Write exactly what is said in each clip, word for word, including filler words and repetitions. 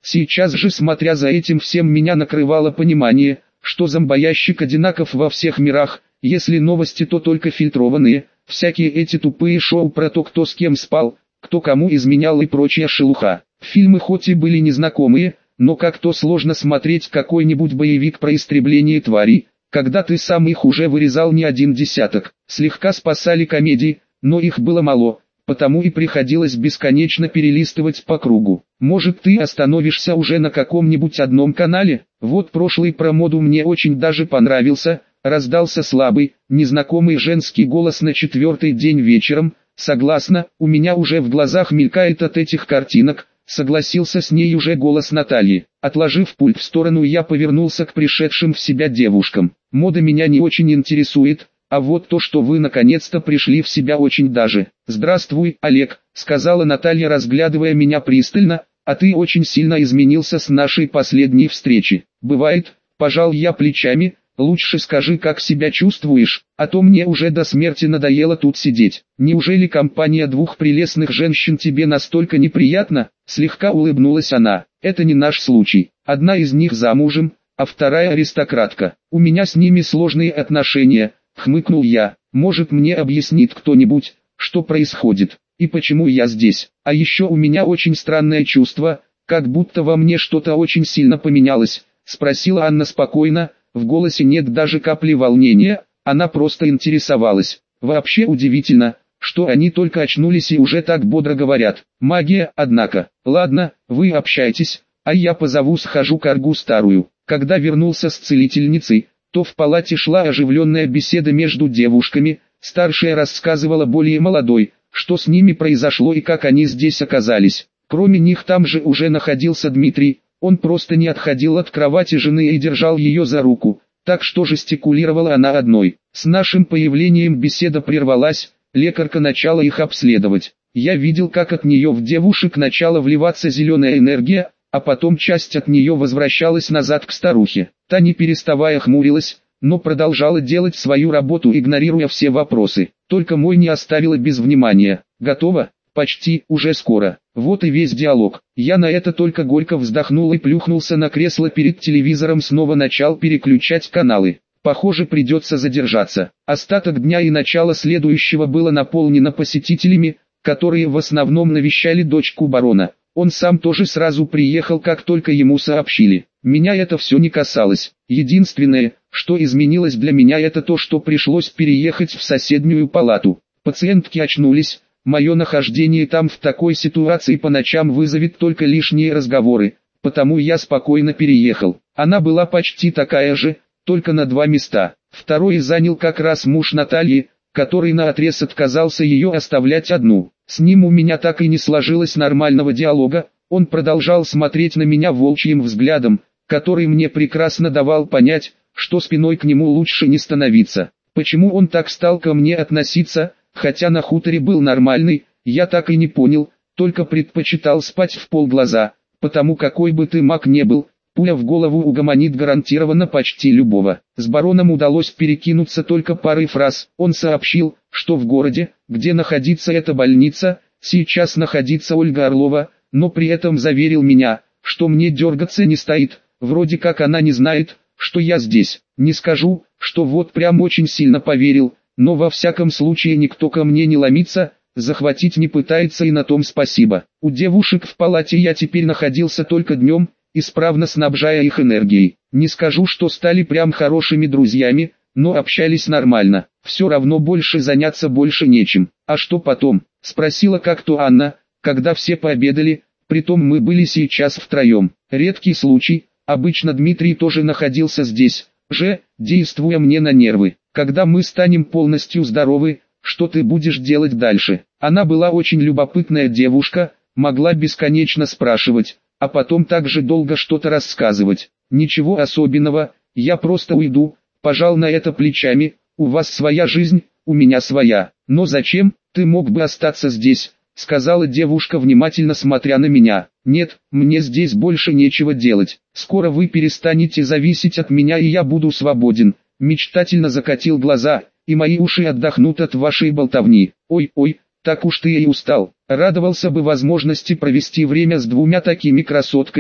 Сейчас же, смотря за этим всем, меня накрывало понимание, что зомбоящик одинаков во всех мирах, если новости, то только фильтрованные, всякие эти тупые шоу про то, кто с кем спал, кто кому изменял и прочая шелуха. Фильмы хоть и были незнакомые, но как-то сложно смотреть какой-нибудь боевик про истребление тварей, когда ты сам их уже вырезал не один десяток. Слегка спасали комедии, но их было мало, потому и приходилось бесконечно перелистывать по кругу. Может, ты остановишься уже на каком-нибудь одном канале? Вот прошлый про моду мне очень даже понравился, раздался слабый, незнакомый женский голос на четвертый день вечером. Согласна, у меня уже в глазах мелькает от этих картинок. Согласился с ней уже голос Натальи. Отложив пульт в сторону, я повернулся к пришедшим в себя девушкам. Мода меня не очень интересует, а вот то, что вы наконец-то пришли в себя, очень даже. Здравствуй, Олег, сказала Наталья, разглядывая меня пристально, а ты очень сильно изменился с нашей последней встречи. Бывает, пожал я плечами. Лучше скажи, как себя чувствуешь, а то мне уже до смерти надоело тут сидеть. Неужели компания двух прелестных женщин тебе настолько неприятна? Слегка улыбнулась она. Это не наш случай. Одна из них замужем, а вторая аристократка. У меня с ними сложные отношения, хмыкнул я. Может, мне объяснит кто-нибудь, что происходит, и почему я здесь? А еще у меня очень странное чувство, как будто во мне что-то очень сильно поменялось, спросила Анна спокойно. В голосе нет даже капли волнения, она просто интересовалась. Вообще удивительно, что они только очнулись и уже так бодро говорят. Магия, однако. Ладно, вы общайтесь, а я позову схожу коргу старую. Когда вернулся с целительницей, то в палате шла оживленная беседа между девушками. Старшая рассказывала более молодой, что с ними произошло и как они здесь оказались. Кроме них там же уже находился Дмитрий. Он просто не отходил от кровати жены и держал ее за руку, так что жестикулировала она одной. С нашим появлением беседа прервалась, лекарка начала их обследовать. Я видел, как от нее в девушек начала вливаться зеленая энергия, а потом часть от нее возвращалась назад к старухе. Та не переставая хмурилась, но продолжала делать свою работу, игнорируя все вопросы. Только мой не оставила без внимания. Готово? Почти, уже скоро. Вот и весь диалог. Я на это только горько вздохнул и плюхнулся на кресло перед телевизором, снова начал переключать каналы. Похоже, придется задержаться. Остаток дня и начало следующего было наполнено посетителями, которые в основном навещали дочку барона. Он сам тоже сразу приехал, как только ему сообщили. Меня это все не касалось. Единственное, что изменилось для меня, это то, что пришлось переехать в соседнюю палату. Пациентки очнулись. Мое нахождение там в такой ситуации по ночам вызовет только лишние разговоры, потому я спокойно переехал. Она была почти такая же, только на два места. Второй занял как раз муж Натальи, который наотрез отказался ее оставлять одну. С ним у меня так и не сложилось нормального диалога, он продолжал смотреть на меня волчьим взглядом, который мне прекрасно давал понять, что спиной к нему лучше не становиться. Почему он так стал ко мне относиться? Хотя на хуторе был нормальный, я так и не понял, только предпочитал спать в полглаза, потому какой бы ты маг не был, пуля в голову угомонит гарантированно почти любого. С бароном удалось перекинуться только парой фраз. Он сообщил, что в городе, где находится эта больница, сейчас находится Ольга Орлова, но при этом заверил меня, что мне дергаться не стоит, вроде как она не знает, что я здесь. Не скажу, что вот прям очень сильно поверил, но во всяком случае никто ко мне не ломится, захватить не пытается, и на том спасибо. У девушек в палате я теперь находился только днем, исправно снабжая их энергией. Не скажу, что стали прям хорошими друзьями, но общались нормально. Все равно больше заняться больше нечем. А что потом? Спросила как-то Анна, когда все пообедали, притом мы были сейчас втроем. Редкий случай, обычно Дмитрий тоже находился здесь же, действуя мне на нервы. Когда мы станем полностью здоровы, что ты будешь делать дальше? Она была очень любопытная девушка, могла бесконечно спрашивать, а потом также долго что-то рассказывать. Ничего особенного, я просто уйду, пожал на это плечами. У вас своя жизнь, у меня своя. Но зачем? Ты мог бы остаться здесь, сказала девушка, внимательно смотря на меня. Нет, мне здесь больше нечего делать. Скоро вы перестанете зависеть от меня, и я буду свободен. Мечтательно закатил глаза, и мои уши отдохнут от вашей болтовни. Ой-ой, так уж ты и устал. Радовался бы возможности провести время с двумя такими красотками,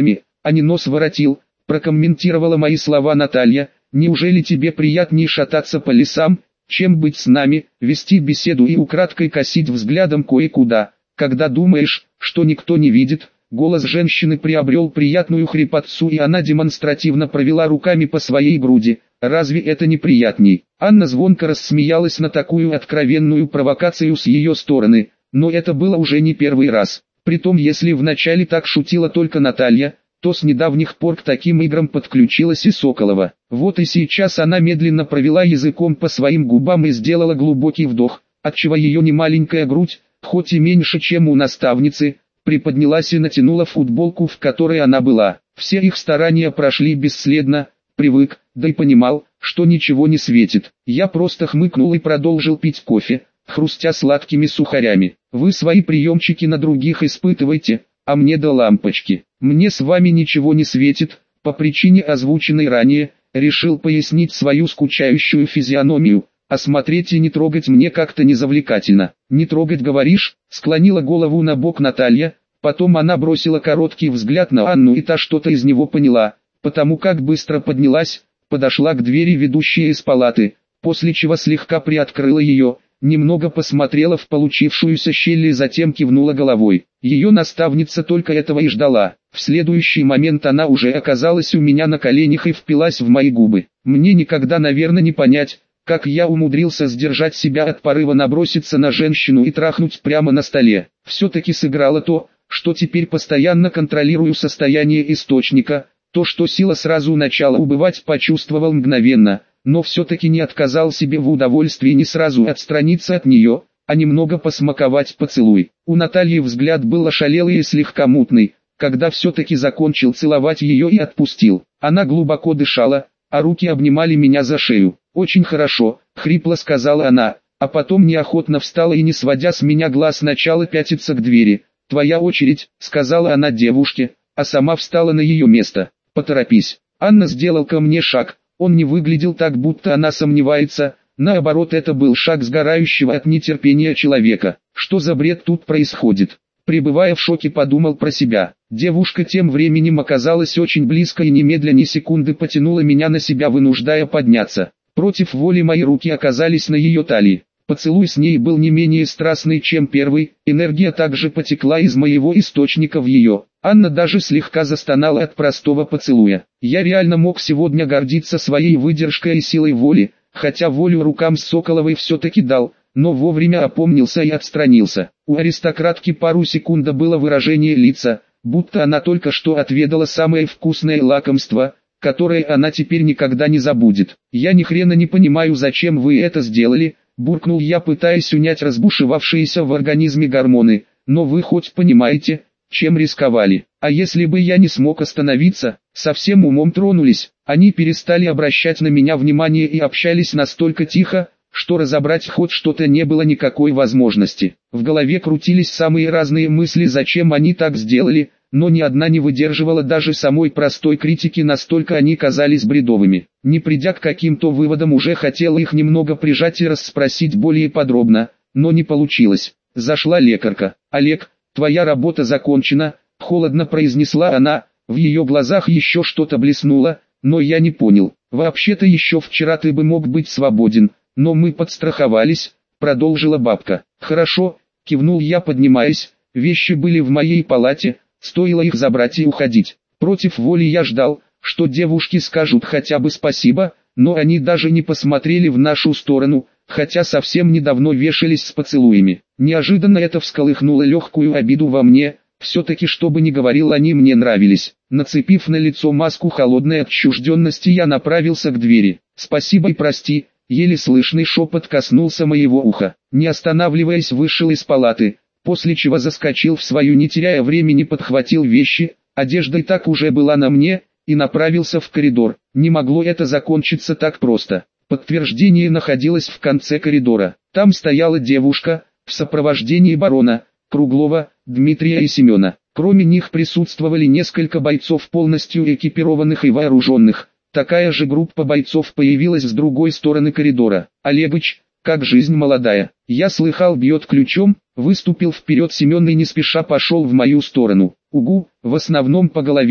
а не нос воротил, прокомментировала мои слова Наталья. Неужели тебе приятнее шататься по лесам, чем быть с нами, вести беседу и украдкой косить взглядом кое-куда, когда думаешь, что никто не видит? Голос женщины приобрел приятную хрипотцу, и она демонстративно провела руками по своей груди. Разве это не приятней? Анна звонко рассмеялась на такую откровенную провокацию с ее стороны, но это было уже не первый раз. Притом, если вначале так шутила только Наталья, то с недавних пор к таким играм подключилась и Соколова. Вот и сейчас она медленно провела языком по своим губам и сделала глубокий вдох, отчего ее немаленькая грудь, хоть и меньше, чем у наставницы, приподнялась и натянула футболку, в которой она была. Все их старания прошли бесследно, привык, да и понимал, что ничего не светит. Я просто хмыкнул и продолжил пить кофе, хрустя сладкими сухарями. Вы свои приемчики на других испытывайте, а мне до лампочки. Мне с вами ничего не светит, по причине озвученной ранее, решил пояснить свою скучающую физиономию, а смотреть и не трогать мне как-то незавлекательно. Не трогать, говоришь? Склонила голову на бок Наталья, потом она бросила короткий взгляд на Анну, и та что-то из него поняла, потому как быстро поднялась, подошла к двери, ведущей из палаты, после чего слегка приоткрыла ее, немного посмотрела в получившуюся щель и затем кивнула головой. Ее наставница только этого и ждала. В следующий момент она уже оказалась у меня на коленях и впилась в мои губы. Мне никогда, наверное, не понять, как я умудрился сдержать себя от порыва наброситься на женщину и трахнуть прямо на столе. Все-таки сыграло то, что теперь постоянно контролирую состояние источника, то, что сила сразу начала убывать, почувствовал мгновенно, но все-таки не отказал себе в удовольствии не сразу отстраниться от нее, а немного посмаковать поцелуй. У Натальи взгляд был ошалелый и слегка мутный, когда все-таки закончил целовать ее и отпустил. Она глубоко дышала, а руки обнимали меня за шею. «Очень хорошо», — хрипло сказала она, а потом неохотно встала и, не сводя с меня глаз, начала пятиться к двери. «Твоя очередь», — сказала она девушке, а сама встала на ее место. «Поторопись». Анна сделал ко мне шаг, он не выглядел так, будто она сомневается, наоборот, это был шаг сгорающего от нетерпения человека. Что за бред тут происходит? Пребывая в шоке, подумал про себя. Девушка тем временем оказалась очень близко и немедля ни секунды потянула меня на себя, вынуждая подняться. Против воли мои руки оказались на ее талии. Поцелуй с ней был не менее страстный, чем первый, энергия также потекла из моего источника в ее. Анна даже слегка застонала от простого поцелуя. Я реально мог сегодня гордиться своей выдержкой и силой воли, хотя волю рукам Соколовой все-таки дал, но вовремя опомнился и отстранился. У аристократки пару секунд было выражение лица, будто она только что отведала самое вкусное лакомство, которое она теперь никогда не забудет. «Я ни хрена не понимаю, зачем вы это сделали», — буркнул я, пытаясь унять разбушевавшиеся в организме гормоны, «но вы хоть понимаете, чем рисковали? А если бы я не смог остановиться?» Совсем умом тронулись. Они перестали обращать на меня внимание и общались настолько тихо, что разобрать хоть что-то не было никакой возможности. В голове крутились самые разные мысли, зачем они так сделали, но ни одна не выдерживала даже самой простой критики, настолько они казались бредовыми. Не придя к каким-то выводам, уже хотела их немного прижать и расспросить более подробно, но не получилось. Зашла лекарка. «Олег, твоя работа закончена», — холодно произнесла она, в ее глазах еще что-то блеснуло, но я не понял. «Вообще-то еще вчера ты бы мог быть свободен, но мы подстраховались», — продолжила бабка. «Хорошо», — кивнул я, поднимаясь, вещи были в моей палате, стоило их забрать и уходить. Против воли я ждал, что девушки скажут хотя бы спасибо, но они даже не посмотрели в нашу сторону, хотя совсем недавно вешались с поцелуями. Неожиданно это всколыхнуло легкую обиду во мне, все-таки, что бы ни говорил, они мне нравились. Нацепив на лицо маску холодной отчужденности, я направился к двери. «Спасибо и прости», — еле слышный шепот коснулся моего уха. Не останавливаясь, вышел из палаты, после чего заскочил в свою, не теряя времени, подхватил вещи, одежда и так уже была на мне, и направился в коридор. Не могло это закончиться так просто. Подтверждение находилось в конце коридора. Там стояла девушка, в сопровождении барона Круглова, Дмитрия и Семена. Кроме них присутствовали несколько бойцов, полностью экипированных и вооруженных. Такая же группа бойцов появилась с другой стороны коридора. «Олегыч, как жизнь молодая?» Я слыхал, бьет ключом. Выступил вперед Семен и не спеша пошел в мою сторону. «Угу, в основном по голове»,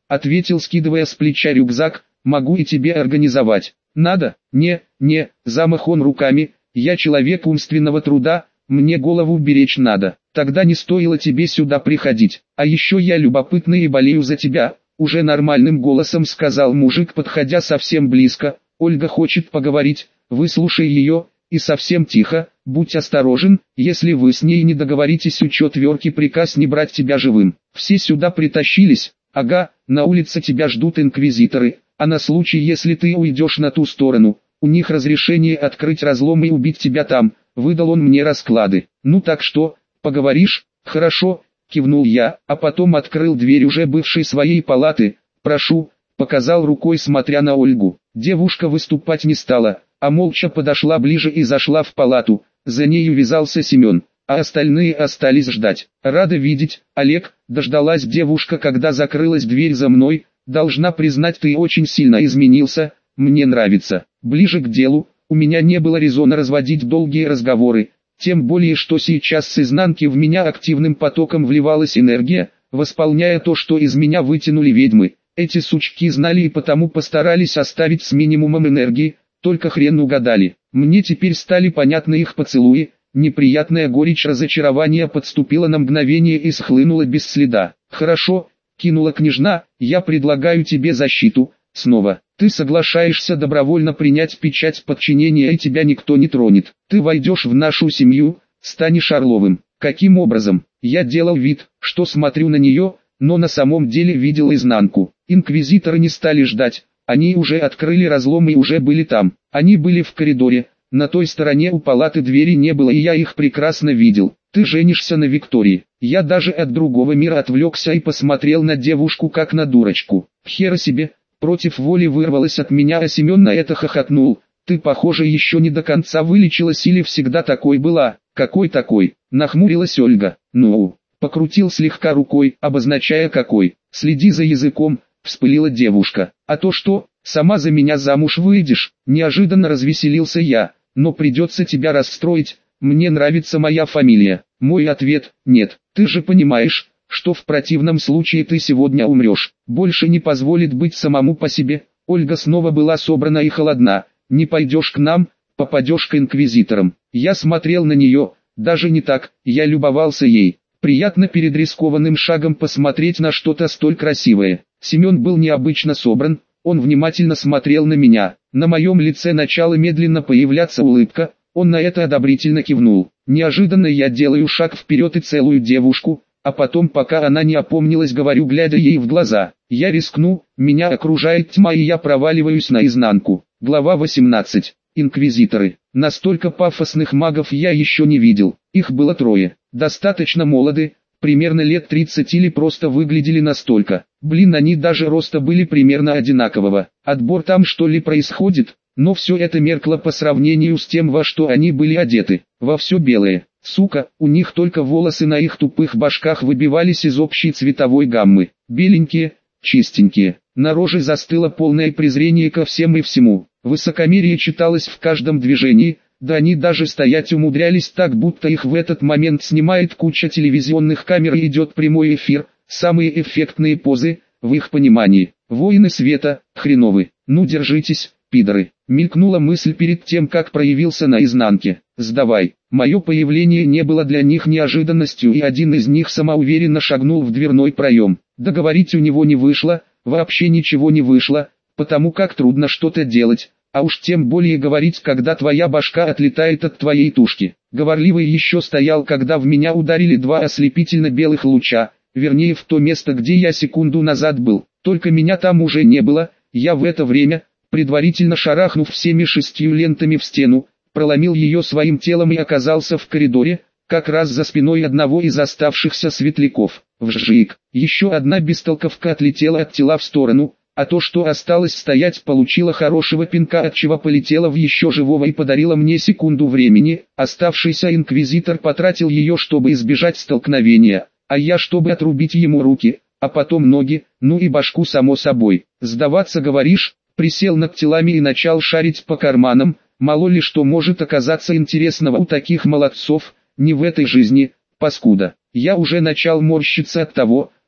ответил, скидывая с плеча рюкзак, могу и тебе организовать. Надо? Не, не, замах он руками, я человек умственного труда, мне голову беречь надо. Тогда не стоило тебе сюда приходить. А еще я любопытный и болею за тебя, уже нормальным голосом сказал мужик, подходя совсем близко. Ольга хочет поговорить, выслушай ее, и совсем тихо, будь осторожен, если вы с ней не договоритесь, учет верки, приказ не брать тебя живым. Все сюда притащились, ага, на улице тебя ждут инквизиторы, а на случай, если ты уйдешь на ту сторону, у них разрешение открыть разлом и убить тебя там, выдал он мне расклады. Ну так что, поговоришь? Хорошо, кивнул я, а потом открыл дверь уже бывшей своей палаты. Прошу, показал рукой, смотря на Ольгу. Девушка выступать не стала, а молча подошла ближе и зашла в палату. За нею вязался Семен, а остальные остались ждать. Рада видеть, Олег, дождалась девушка, когда закрылась дверь за мной. Должна признать, ты очень сильно изменился, мне нравится. Ближе к делу, у меня не было резона разводить долгие разговоры. Тем более, что сейчас с изнанки в меня активным потоком вливалась энергия, восполняя то, что из меня вытянули ведьмы. Эти сучки знали и потому постарались оставить с минимумом энергии, только хрен угадали. Мне теперь стали понятны их поцелуи, неприятная горечь разочарования подступила на мгновение и схлынула без следа. «Хорошо», — кинула княжна, — «я предлагаю тебе защиту, снова. Ты соглашаешься добровольно принять печать подчинения, и тебя никто не тронет. Ты войдешь в нашу семью, станешь Орловым». Каким образом? Я делал вид, что смотрю на нее, но на самом деле видел изнанку. Инквизиторы не стали ждать, они уже открыли разлом и уже были там. Они были в коридоре, на той стороне у палаты двери не было, и я их прекрасно видел. Ты женишься на Виктории. Я даже от другого мира отвлекся и посмотрел на девушку как на дурочку. Хера себе, против воли вырвалось от меня, а Семен на это хохотнул. Ты, похоже, еще не до конца вылечилась или всегда такой была. Какой такой? Нахмурилась Ольга. Ну, покрутил слегка рукой, обозначая какой. Следи за языком, вспылила девушка. А то что, сама за меня замуж выйдешь? Неожиданно развеселился я. Но придется тебя расстроить, мне нравится моя фамилия. Мой ответ – нет. Ты же понимаешь, что в противном случае ты сегодня умрешь. Больше не позволит быть самому по себе. Ольга снова была собрана и холодна. Не пойдешь к нам, попадешь к инквизиторам. Я смотрел на нее, даже не так, я любовался ей. Приятно перед рискованным шагом посмотреть на что-то столь красивое. Семен был необычно собран, он внимательно смотрел на меня. На моем лице начала медленно появляться улыбка, он на это одобрительно кивнул. Неожиданно я делаю шаг вперед и целую девушку, а потом, пока она не опомнилась, говорю, глядя ей в глаза. Я рискну, меня окружает тьма и я проваливаюсь наизнанку. Глава восемнадцать. Инквизиторы. Настолько пафосных магов я еще не видел. Их было трое. Достаточно молоды, примерно лет тридцать, или просто выглядели настолько. Блин, они даже роста были примерно одинакового. Отбор там что ли происходит? Но все это меркло по сравнению с тем, во что они были одеты. Во все белое. Сука, у них только волосы на их тупых башках выбивались из общей цветовой гаммы. Беленькие, чистенькие. На роже застыло полное презрение ко всем и всему. Высокомерие читалось в каждом движении, да они даже стоять умудрялись так, будто их в этот момент снимает куча телевизионных камер и идет прямой эфир. Самые эффектные позы, в их понимании. Воины света, хреновы. Ну держитесь, пидоры. Мелькнула мысль перед тем, как проявился на изнанке. Сдавай. Мое появление не было для них неожиданностью, и один из них самоуверенно шагнул в дверной проем. Договорить у него не вышло, вообще ничего не вышло, потому как трудно что-то делать, а уж тем более говорить, когда твоя башка отлетает от твоей тушки. Говорливый еще стоял, когда в меня ударили два ослепительно белых луча, вернее в то место, где я секунду назад был. Только меня там уже не было, я в это время, предварительно шарахнув всеми шестью лентами в стену, проломил ее своим телом и оказался в коридоре, как раз за спиной одного из оставшихся светляков. Вжик! Еще одна бестолковка отлетела от тела в сторону, а то, что осталось стоять, получила хорошего пинка, отчего полетела в еще живого и подарила мне секунду времени. Оставшийся инквизитор потратил ее, чтобы избежать столкновения, а я, чтобы отрубить ему руки, а потом ноги, ну и башку само собой. Сдаваться, говоришь? Присел над телами и начал шарить по карманам. Мало ли что может оказаться интересного у таких молодцов, не в этой жизни, паскуда. Я уже начал морщиться от того,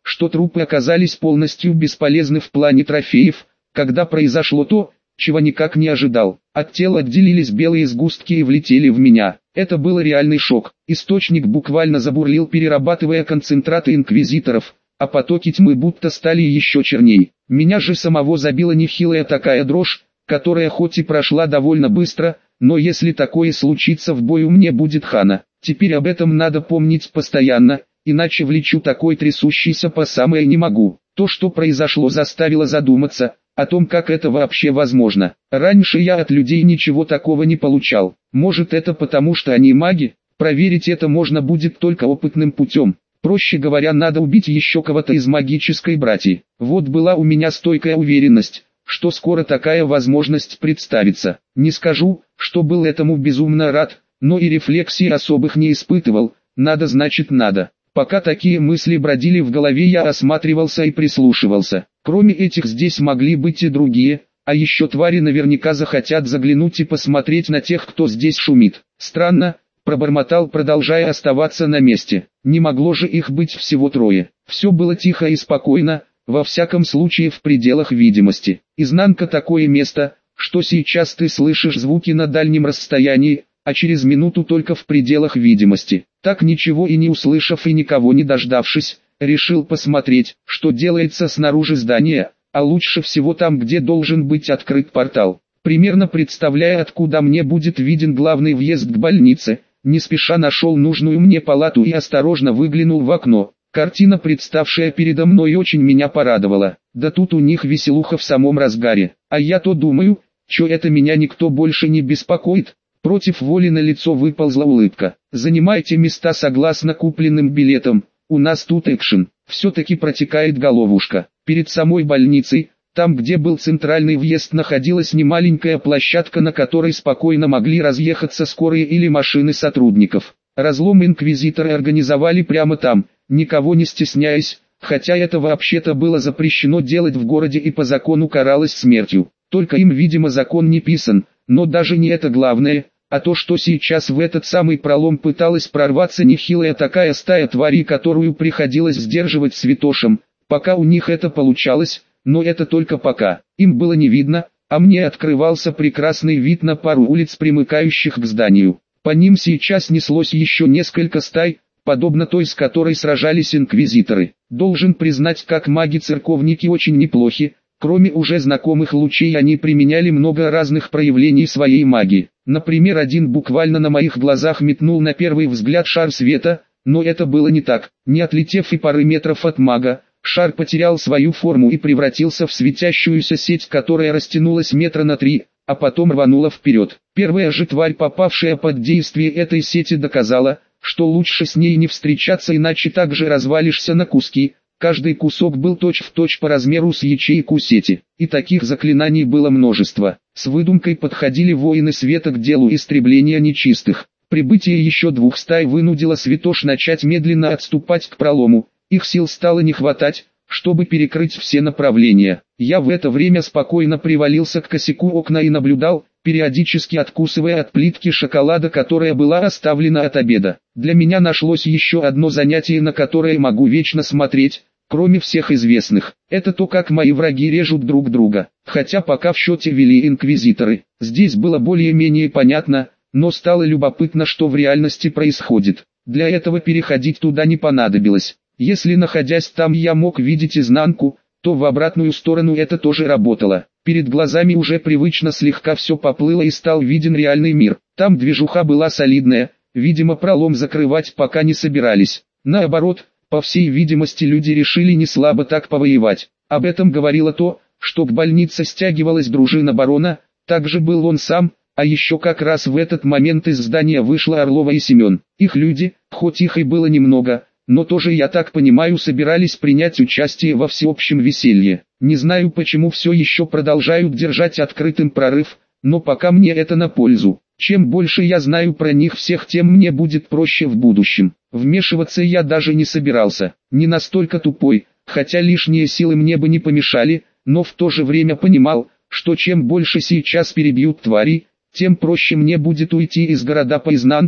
что трупы оказались полностью бесполезны в плане трофеев, когда произошло то, чего никак не ожидал. От тела отделились белые сгустки и влетели в меня. Это был реальный шок. Источник буквально забурлил, перерабатывая концентраты инквизиторов, а потоки тьмы будто стали еще черней. Меня же самого забила нехилая такая дрожь, которая хоть и прошла довольно быстро, но если такое случится в бою, мне будет хана. Теперь об этом надо помнить постоянно, иначе влечу такой трясущийся по самое не могу. То, что произошло, заставило задуматься о том, как это вообще возможно. Раньше я от людей ничего такого не получал. Может, это потому, что они маги? Проверить это можно будет только опытным путем. Проще говоря, надо убить еще кого-то из магической братьи. Вот была у меня стойкая уверенность, что скоро такая возможность представится. Не скажу, что был этому безумно рад, но и рефлексий особых не испытывал. Надо значит надо. Пока такие мысли бродили в голове, я осматривался и прислушивался. Кроме этих здесь могли быть и другие, а еще твари наверняка захотят заглянуть и посмотреть на тех, кто здесь шумит. Странно, пробормотал, продолжая оставаться на месте. Не могло же их быть всего трое. Все было тихо и спокойно, во всяком случае в пределах видимости. Изнанка — такое место, что сейчас ты слышишь звуки на дальнем расстоянии, а через минуту только в пределах видимости. Так ничего и не услышав и никого не дождавшись, решил посмотреть, что делается снаружи здания, а лучше всего там, где должен быть открыт портал. Примерно представляя, откуда мне будет виден главный въезд к больнице, не спеша нашел нужную мне палату и осторожно выглянул в окно. Картина, представшая передо мной, очень меня порадовала. Да тут у них веселуха в самом разгаре. А я то думаю, что это меня никто больше не беспокоит. Против воли на лицо выползла улыбка. Занимайте места согласно купленным билетам. У нас тут экшен. Все-таки протекает головушка. Перед самой больницей, там где был центральный въезд, находилась немаленькая площадка, на которой спокойно могли разъехаться скорые или машины сотрудников. Разлом инквизиторы организовали прямо там, никого не стесняясь, хотя это вообще-то было запрещено делать в городе и по закону каралось смертью. Только им, видимо, закон не писан, но даже не это главное, а то, что сейчас в этот самый пролом пыталась прорваться нехилая такая стая тварей, которую приходилось сдерживать святошем, пока у них это получалось, но это только пока. Им было не видно, а мне открывался прекрасный вид на пару улиц, примыкающих к зданию. По ним сейчас неслось еще несколько стай, подобно той, с которой сражались инквизиторы. Должен признать, как маги-церковники очень неплохи. Кроме уже знакомых лучей, они применяли много разных проявлений своей магии. Например, один буквально на моих глазах метнул на первый взгляд шар света, но это было не так. Не отлетев и пары метров от мага, шар потерял свою форму и превратился в светящуюся сеть, которая растянулась метра на три, а потом рванула вперед. Первая же тварь, попавшая под действие этой сети, доказала, что лучше с ней не встречаться, иначе также развалишься на куски. Каждый кусок был точь-в-точь по размеру с ячейку сети, и таких заклинаний было множество. С выдумкой подходили воины света к делу истребления нечистых. Прибытие еще двух стай вынудило святош начать медленно отступать к пролому. Их сил стало не хватать, чтобы перекрыть все направления. Я в это время спокойно привалился к косяку окна и наблюдал, периодически откусывая от плитки шоколада, которая была оставлена от обеда. Для меня нашлось еще одно занятие, на которое могу вечно смотреть, кроме всех известных. Это то, как мои враги режут друг друга. Хотя пока в счете вели инквизиторы. Здесь было более-менее понятно, но стало любопытно, что в реальности происходит. Для этого переходить туда не понадобилось. Если, находясь там, я мог видеть изнанку, то в обратную сторону это тоже работало. Перед глазами уже привычно слегка все поплыло и стал виден реальный мир. Там движуха была солидная, видимо, пролом закрывать пока не собирались. Наоборот, по всей видимости, люди решили не слабо так повоевать. Об этом говорило то, что к больнице стягивалась дружина барона, также был он сам, а еще как раз в этот момент из здания вышла Орлова и Семен. Их люди, хоть их и было немного, но тоже, я так понимаю, собирались принять участие во всеобщем веселье. Не знаю, почему все еще продолжают держать открытым прорыв, но пока мне это на пользу. Чем больше я знаю про них всех, тем мне будет проще в будущем. Вмешиваться я даже не собирался, не настолько тупой, хотя лишние силы мне бы не помешали, но в то же время понимал, что чем больше сейчас перебьют тварей, тем проще мне будет уйти из города по изнанке,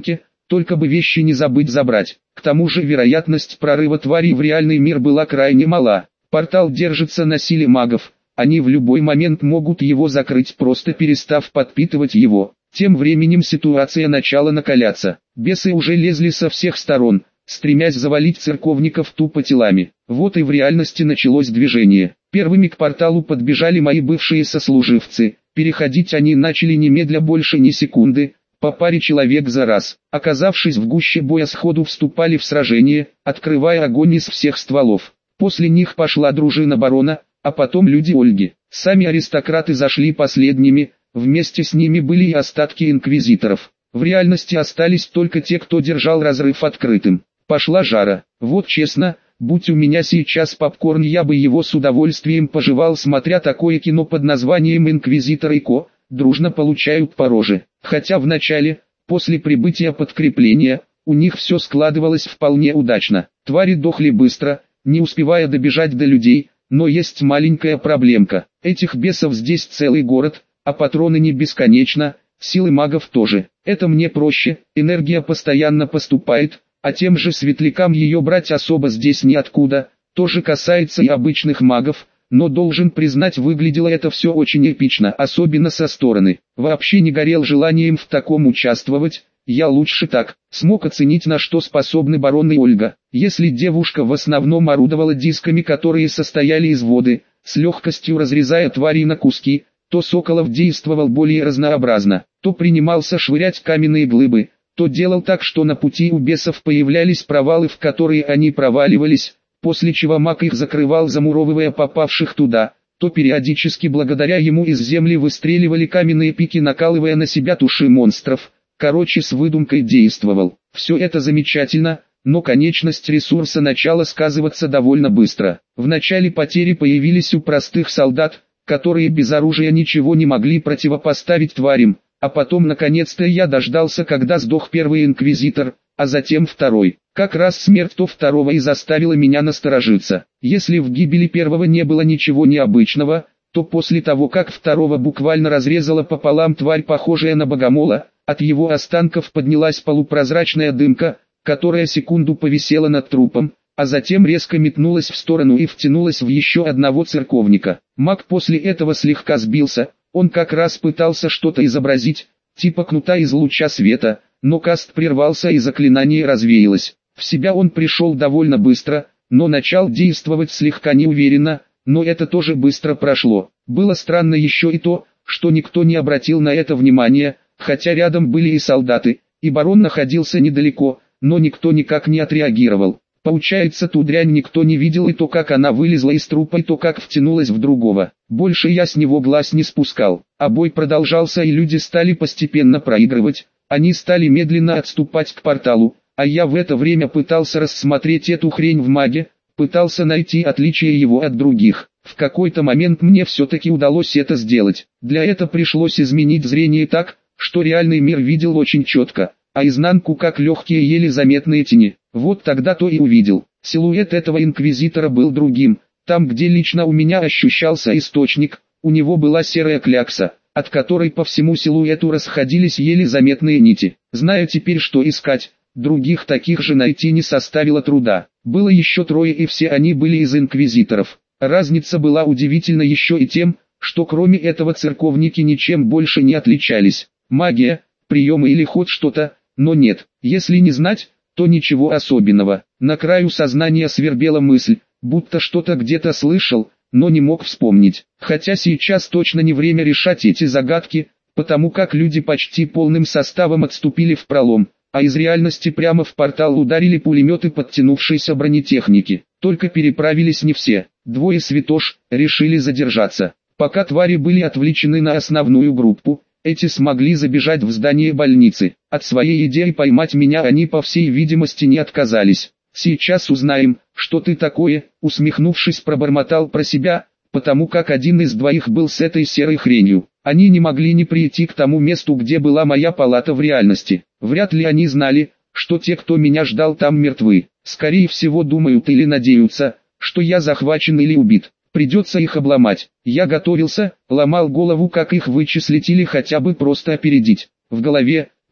только бы вещи не забыть забрать. К тому же вероятность прорыва тварей в реальный мир была крайне мала. Портал держится на силе магов, они в любой момент могут его закрыть, просто перестав подпитывать его. Тем временем ситуация начала накаляться. Бесы уже лезли со всех сторон, стремясь завалить церковников тупо телами. Вот и в реальности началось движение. Первыми к порталу подбежали мои бывшие сослуживцы. Переходить они начали немедля, больше ни секунды, по паре человек за раз. Оказавшись в гуще боя, сходу вступали в сражение, открывая огонь из всех стволов. После них пошла дружина барона, а потом люди Ольги. Сами аристократы зашли последними, вместе с ними были и остатки инквизиторов. В реальности остались только те, кто держал разрыв открытым. Пошла жара. Вот честно, будь у меня сейчас попкорн, я бы его с удовольствием пожевал, смотря такое кино под названием «Инквизитор и Ко», дружно получают по роже. Хотя в начале, после прибытия подкрепления, у них все складывалось вполне удачно. Твари дохли быстро, не успевая добежать до людей, но есть маленькая проблемка. Этих бесов здесь целый город, а патроны не бесконечно, силы магов тоже. Это мне проще, энергия постоянно поступает, а тем же светлякам ее брать особо здесь неоткуда. Тоже касается и обычных магов, но должен признать, выглядело это все очень эпично, особенно со стороны. Вообще не горел желанием в таком участвовать, я лучше так смог оценить, на что способны барон и Ольга. Если девушка в основном орудовала дисками, которые состояли из воды, с легкостью разрезая твари на куски, то Соколов действовал более разнообразно, то принимался швырять каменные глыбы, то делал так, что на пути у бесов появлялись провалы, в которые они проваливались, после чего маг их закрывал, замуровывая попавших туда, то периодически благодаря ему из земли выстреливали каменные пики, накалывая на себя туши монстров. Короче, с выдумкой действовал. Все это замечательно, но конечность ресурса начала сказываться довольно быстро. Вначале потери появились у простых солдат, которые без оружия ничего не могли противопоставить тварям, а потом наконец-то я дождался, когда сдох первый инквизитор, а затем второй. Как раз смерть то второго и заставила меня насторожиться. Если в гибели первого не было ничего необычного, то после того, как второго буквально разрезала пополам тварь, похожая на богомола, от его останков поднялась полупрозрачная дымка, которая секунду повисела над трупом, а затем резко метнулась в сторону и втянулась в еще одного церковника. Маг после этого слегка сбился, он как раз пытался что-то изобразить, типа кнута из луча света, но каст прервался и заклинание развеялось. В себя он пришел довольно быстро, но начал действовать слегка неуверенно, но это тоже быстро прошло. Было странно еще и то, что никто не обратил на это внимания, хотя рядом были и солдаты, и барон находился недалеко, но никто никак не отреагировал. Получается, ту дрянь никто не видел, и то, как она вылезла из трупа, и то, как втянулась в другого. Больше я с него глаз не спускал, а бой продолжался, и люди стали постепенно проигрывать, они стали медленно отступать к порталу, а я в это время пытался рассмотреть эту хрень в маге, пытался найти отличие его от других. В какой-то момент мне все-таки удалось это сделать. Для этого пришлось изменить зрение так, что реальный мир видел очень четко, а изнанку как легкие еле заметные тени. Вот тогда-то и увидел. Силуэт этого инквизитора был другим. Там, где лично у меня ощущался источник, у него была серая клякса, от которой по всему силуэту расходились еле заметные нити. Знаю теперь, что искать, других таких же найти не составило труда. Было еще трое, и все они были из инквизиторов. Разница была удивительна еще и тем, что кроме этого церковники ничем больше не отличались. Магия, приемы или хоть что-то, но нет, если не знать, то ничего особенного. На краю сознания свербела мысль, будто что-то где-то слышал, но не мог вспомнить. Хотя сейчас точно не время решать эти загадки, потому как люди почти полным составом отступили в пролом, а из реальности прямо в портал ударили пулеметы подтянувшейся бронетехники. Только переправились не все, двое святош решили задержаться. Пока твари были отвлечены на основную группу, эти смогли забежать в здание больницы. От своей идеи поймать меня они по всей видимости не отказались. «Сейчас узнаем, что ты такое», усмехнувшись, пробормотал про себя, потому как один из двоих был с этой серой хренью. Они не могли не прийти к тому месту, где была моя палата в реальности. Вряд ли они знали, что те, кто меня ждал там, мертвы. Скорее всего, думают или надеются, что я захвачен или убит. Придется их обломать. Я готовился, ломал голову, как их вычислить или хотя бы просто опередить. В голове,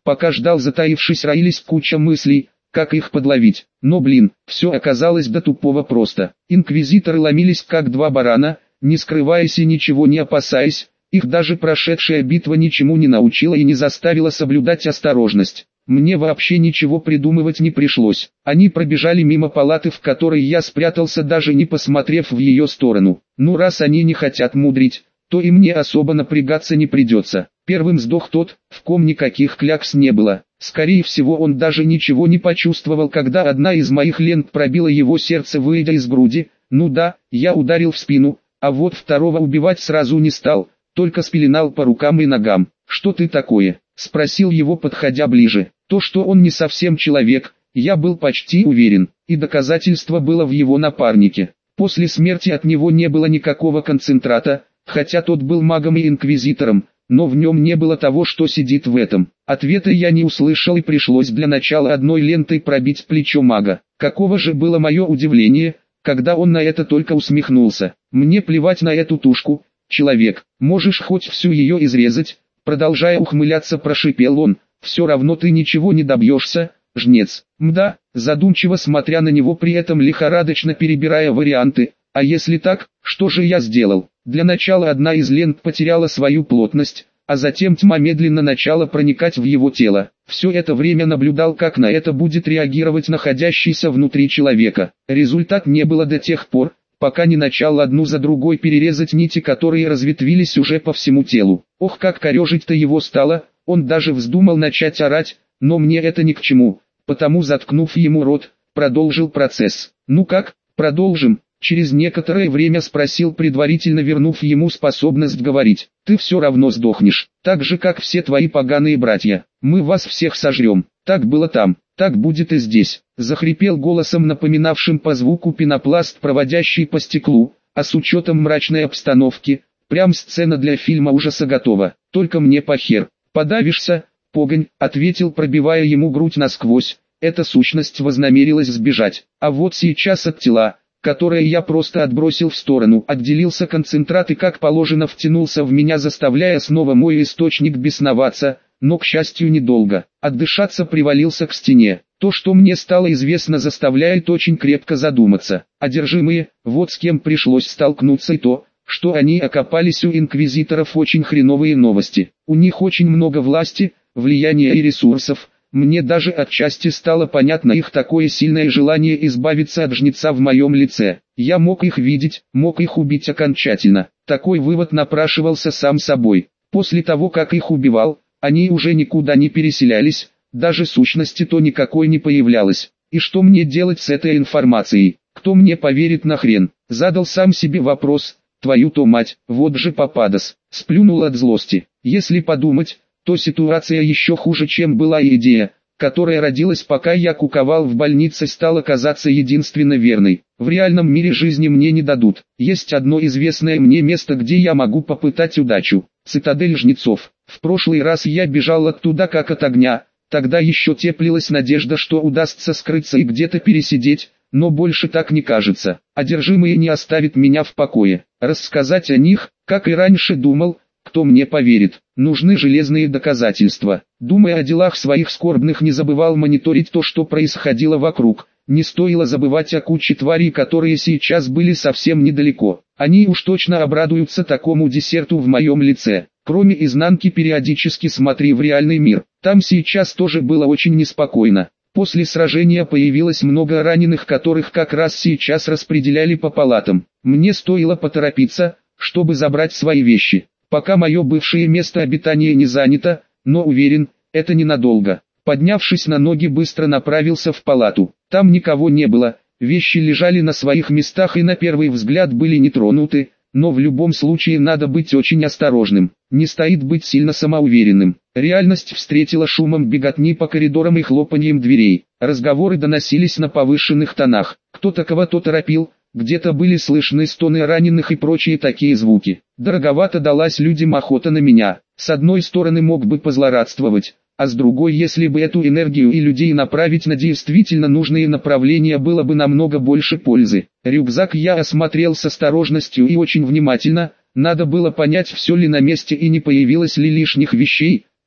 Пока ждал, затаившись, роились куча мыслей, как их подловить. Но блин, все оказалось до тупого просто. Инквизиторы ломились как два барана, не скрываясь и ничего не опасаясь. Их даже прошедшая битва ничему не научила и не заставила соблюдать осторожность. Мне вообще ничего придумывать не пришлось. Они пробежали мимо палаты, в которой я спрятался, даже не посмотрев в ее сторону. Ну, раз они не хотят мудрить, то и мне особо напрягаться не придется. Первым сдох тот, в ком никаких клякс не было. Скорее всего, он даже ничего не почувствовал, когда одна из моих лент пробила его сердце, выйдя из груди. Ну да, я ударил в спину, а вот второго убивать сразу не стал, только спеленал по рукам и ногам. «Что ты такое?» — спросил его, подходя ближе. То, что он не совсем человек, я был почти уверен, и доказательство было в его напарнике. После смерти от него не было никакого концентрата, хотя тот был магом и инквизитором, но в нем не было того, что сидит в этом. Ответа я не услышал, и пришлось для начала одной лентой пробить плечо мага. Каково же было мое удивление, когда он на это только усмехнулся. «Мне плевать на эту тушку, человек, можешь хоть всю ее изрезать», продолжая ухмыляться, прошипел он. «Все равно ты ничего не добьешься, жнец». Мда, задумчиво смотря на него, при этом лихорадочно перебирая варианты. А если так, что же я сделал? Для начала одна из лент потеряла свою плотность, а затем тьма медленно начала проникать в его тело. Все это время наблюдал, как на это будет реагировать находящийся внутри человека. Результат не было до тех пор, пока не начал одну за другой перерезать нити, которые разветвились уже по всему телу. Ох, как корежить-то его стало, он даже вздумал начать орать, но мне это ни к чему, потому, заткнув ему рот, продолжил процесс. «Ну как, продолжим?» Через некоторое время спросил, предварительно вернув ему способность говорить. «Ты все равно сдохнешь, так же как все твои поганые братья. Мы вас всех сожрем. Так было там, так будет и здесь», — захрипел голосом, напоминавшим по звуку пенопласт, проводящий по стеклу, а с учетом мрачной обстановки, прям сцена для фильма ужаса готова. «Только мне похер. Подавишься, погонь», — ответил, пробивая ему грудь насквозь. Эта сущность вознамерилась сбежать, а вот сейчас от тела, которое я просто отбросил в сторону, отделился концентрат и как положено втянулся в меня, заставляя снова мой источник бесноваться, но, к счастью, недолго. Отдышаться, привалился к стене. То, что мне стало известно, заставляет очень крепко задуматься. Одержимые, вот с кем пришлось столкнуться, и то, что они окопались у инквизиторов, очень хреновые новости. У них очень много власти, влияния и ресурсов. Мне даже отчасти стало понятно их такое сильное желание избавиться от жнеца в моем лице. Я мог их видеть, мог их убить окончательно. Такой вывод напрашивался сам собой. После того, как их убивал, они уже никуда не переселялись, даже сущности-то никакой не появлялось. И что мне делать с этой информацией? Кто мне поверит нахрен? Задал сам себе вопрос. Твою-то мать, вот же попадос. Сплюнул от злости. Если подумать, то ситуация еще хуже, чем была, и идея, которая родилась, пока я куковал в больнице, стала казаться единственно верной. В реальном мире жизни мне не дадут. Есть одно известное мне место, где я могу попытать удачу. Цитадель жнецов. В прошлый раз я бежал оттуда как от огня. Тогда еще теплилась надежда, что удастся скрыться и где-то пересидеть, но больше так не кажется. Одержимые не оставят меня в покое. Рассказать о них, как и раньше думал, кто мне поверит? Нужны железные доказательства. Думая о делах своих скорбных, не забывал мониторить то, что происходило вокруг. Не стоило забывать о куче тварей, которые сейчас были совсем недалеко. Они уж точно обрадуются такому десерту в моем лице. Кроме изнанки, периодически смотри в реальный мир. Там сейчас тоже было очень неспокойно. После сражения появилось много раненых, которых как раз сейчас распределяли по палатам. Мне стоило поторопиться, чтобы забрать свои вещи. Пока мое бывшее место обитания не занято, но уверен, это ненадолго. Поднявшись на ноги, быстро направился в палату. Там никого не было, вещи лежали на своих местах и на первый взгляд были не тронуты, но в любом случае надо быть очень осторожным. Не стоит быть сильно самоуверенным. Реальность встретила шумом беготни по коридорам и хлопаньем дверей. Разговоры доносились на повышенных тонах. Кто-то кого-то торопил. Где-то были слышны стоны раненых и прочие такие звуки. Дороговато далась людям охота на меня. С одной стороны, мог бы позлорадствовать, а с другой, если бы эту энергию и людей направить на действительно нужные направления, было бы намного больше пользы. Рюкзак я осмотрел с осторожностью и очень внимательно. Надо было понять, все ли на месте и не появилось ли лишних вещей,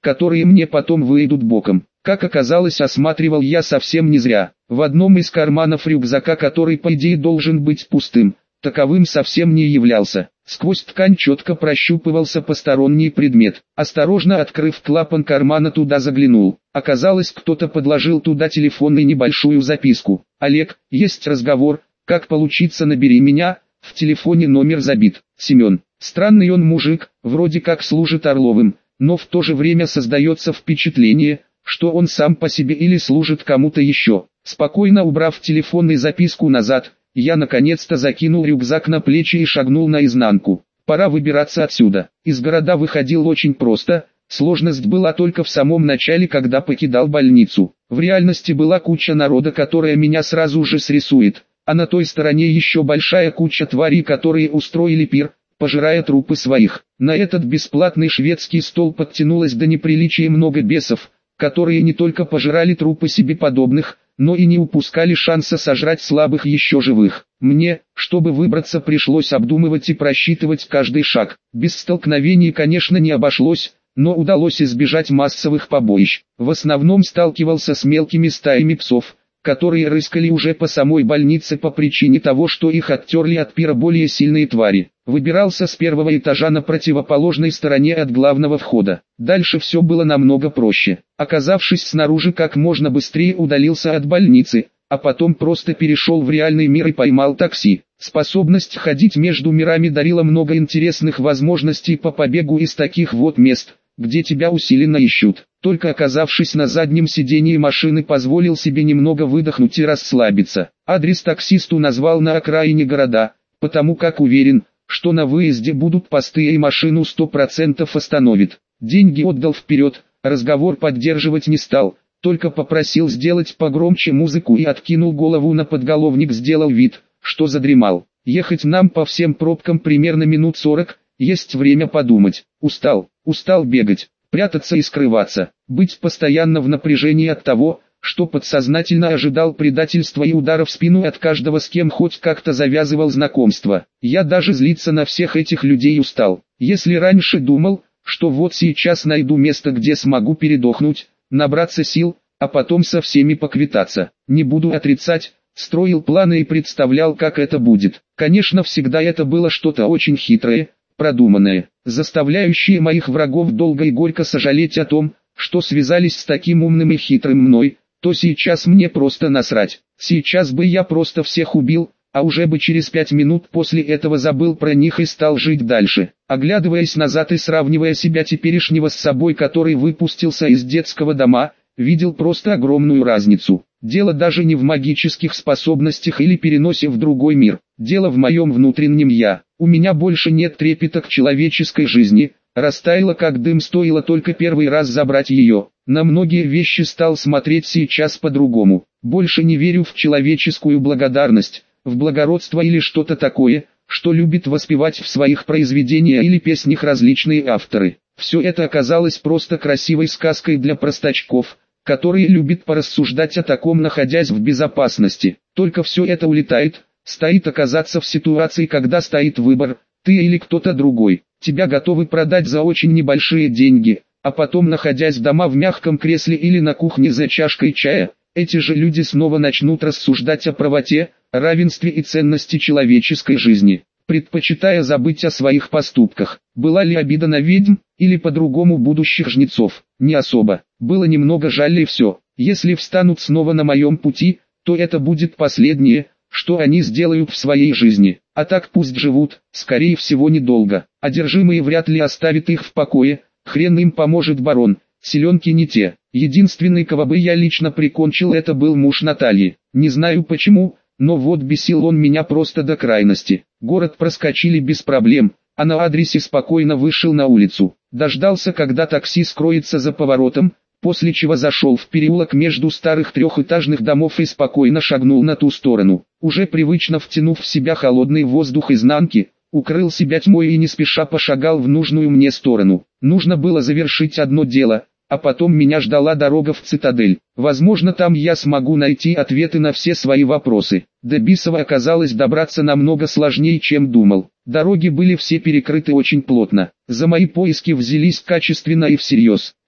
которые мне потом выйдут боком. Как оказалось, осматривал я совсем не зря. В одном из карманов рюкзака, который по идее должен быть пустым, таковым совсем не являлся. Сквозь ткань четко прощупывался посторонний предмет. Осторожно открыв клапан кармана, туда заглянул. Оказалось, кто-то подложил туда телефон и небольшую записку. «Олег, есть разговор, как получится, набери меня, в телефоне номер забит. Семен». Странный он мужик, вроде как служит Орловым, но в то же время создается впечатление, что он сам по себе или служит кому-то еще. Спокойно убрав телефон и записку назад, я наконец-то закинул рюкзак на плечи и шагнул наизнанку. Пора выбираться отсюда. Из города выходил очень просто, сложность была только в самом начале, когда покидал больницу. В реальности была куча народа, которая меня сразу же срисует, а на той стороне еще большая куча тварей, которые устроили пир, пожирая трупы своих. На этот бесплатный шведский стол подтянулось до неприличия много бесов, которые не только пожирали трупы себе подобных, но и не упускали шанса сожрать слабых еще живых. Мне, чтобы выбраться, пришлось обдумывать и просчитывать каждый шаг. Без столкновений, конечно, не обошлось, но удалось избежать массовых побоищ. В основном сталкивался с мелкими стаями псов, которые рыскали уже по самой больнице по причине того, что их оттерли от пира более сильные твари. Выбирался с первого этажа на противоположной стороне от главного входа. Дальше все было намного проще. Оказавшись снаружи, как можно быстрее удалился от больницы, а потом просто перешел в реальный мир и поймал такси. Способность ходить между мирами дарила много интересных возможностей по побегу из таких вот мест, где тебя усиленно ищут. Только оказавшись на заднем сидении машины, позволил себе немного выдохнуть и расслабиться. Адрес таксисту назвал на окраине города, потому как уверен, что на выезде будут посты и машину сто процентов остановит. Деньги отдал вперед, разговор поддерживать не стал, только попросил сделать погромче музыку и откинул голову на подголовник, сделал вид, что задремал. Ехать нам по всем пробкам примерно минут сорок, есть время подумать. Устал, устал бегать, прятаться и скрываться, быть постоянно в напряжении от того, что подсознательно ожидал предательства и удара в спину от каждого, с кем хоть как-то завязывал знакомство. Я даже злиться на всех этих людей устал. Если раньше думал, что вот сейчас найду место, где смогу передохнуть, набраться сил, а потом со всеми поквитаться, не буду отрицать, строил планы и представлял, как это будет. Конечно, всегда это было что-то очень хитрое, продуманное, заставляющее моих врагов долго и горько сожалеть о том, что связались с таким умным и хитрым мной. То сейчас мне просто насрать. Сейчас бы я просто всех убил, а уже бы через пять минут после этого забыл про них и стал жить дальше. Оглядываясь назад и сравнивая себя теперешнего с собой, который выпустился из детского дома, видел просто огромную разницу. Дело даже не в магических способностях или переносе в другой мир. Дело в моем внутреннем я. У меня больше нет трепета к человеческой жизни. Растаяла как дым, стоило только первый раз забрать ее. На многие вещи стал смотреть сейчас по-другому. Больше не верю в человеческую благодарность, в благородство или что-то такое, что любят воспевать в своих произведениях или песнях различные авторы. Все это оказалось просто красивой сказкой для простачков, которые любят порассуждать о таком, находясь в безопасности. Только все это улетает, стоит оказаться в ситуации, когда стоит выбор, ты или кто-то другой. Тебя готовы продать за очень небольшие деньги, а потом, находясь дома в мягком кресле или на кухне за чашкой чая, эти же люди снова начнут рассуждать о правоте, равенстве и ценности человеческой жизни, предпочитая забыть о своих поступках. Была ли обида на ведьм, или по-другому будущих жнецов? Не особо. Было немного жаль и все. Если встанут снова на моем пути, то это будет последнее, что они сделают в своей жизни. А так пусть живут, скорее всего недолго. Одержимые вряд ли оставят их в покое, хрен им поможет барон, селенки не те. Единственный, кого бы я лично прикончил, это был муж Натальи. Не знаю почему, но вот бесил он меня просто до крайности. Город проскочили без проблем, а на адресе спокойно вышел на улицу. Дождался, когда такси скроется за поворотом, после чего зашел в переулок между старых трехэтажных домов и спокойно шагнул на ту сторону. Уже привычно втянув в себя холодный воздух изнанки, укрыл себя тьмой и не спеша пошагал в нужную мне сторону. Нужно было завершить одно дело, а потом меня ждала дорога в цитадель. Возможно, там я смогу найти ответы на все свои вопросы. До Бисова оказалось добраться намного сложнее, чем думал. Дороги были все перекрыты очень плотно. За мои поиски взялись качественно и всерьез.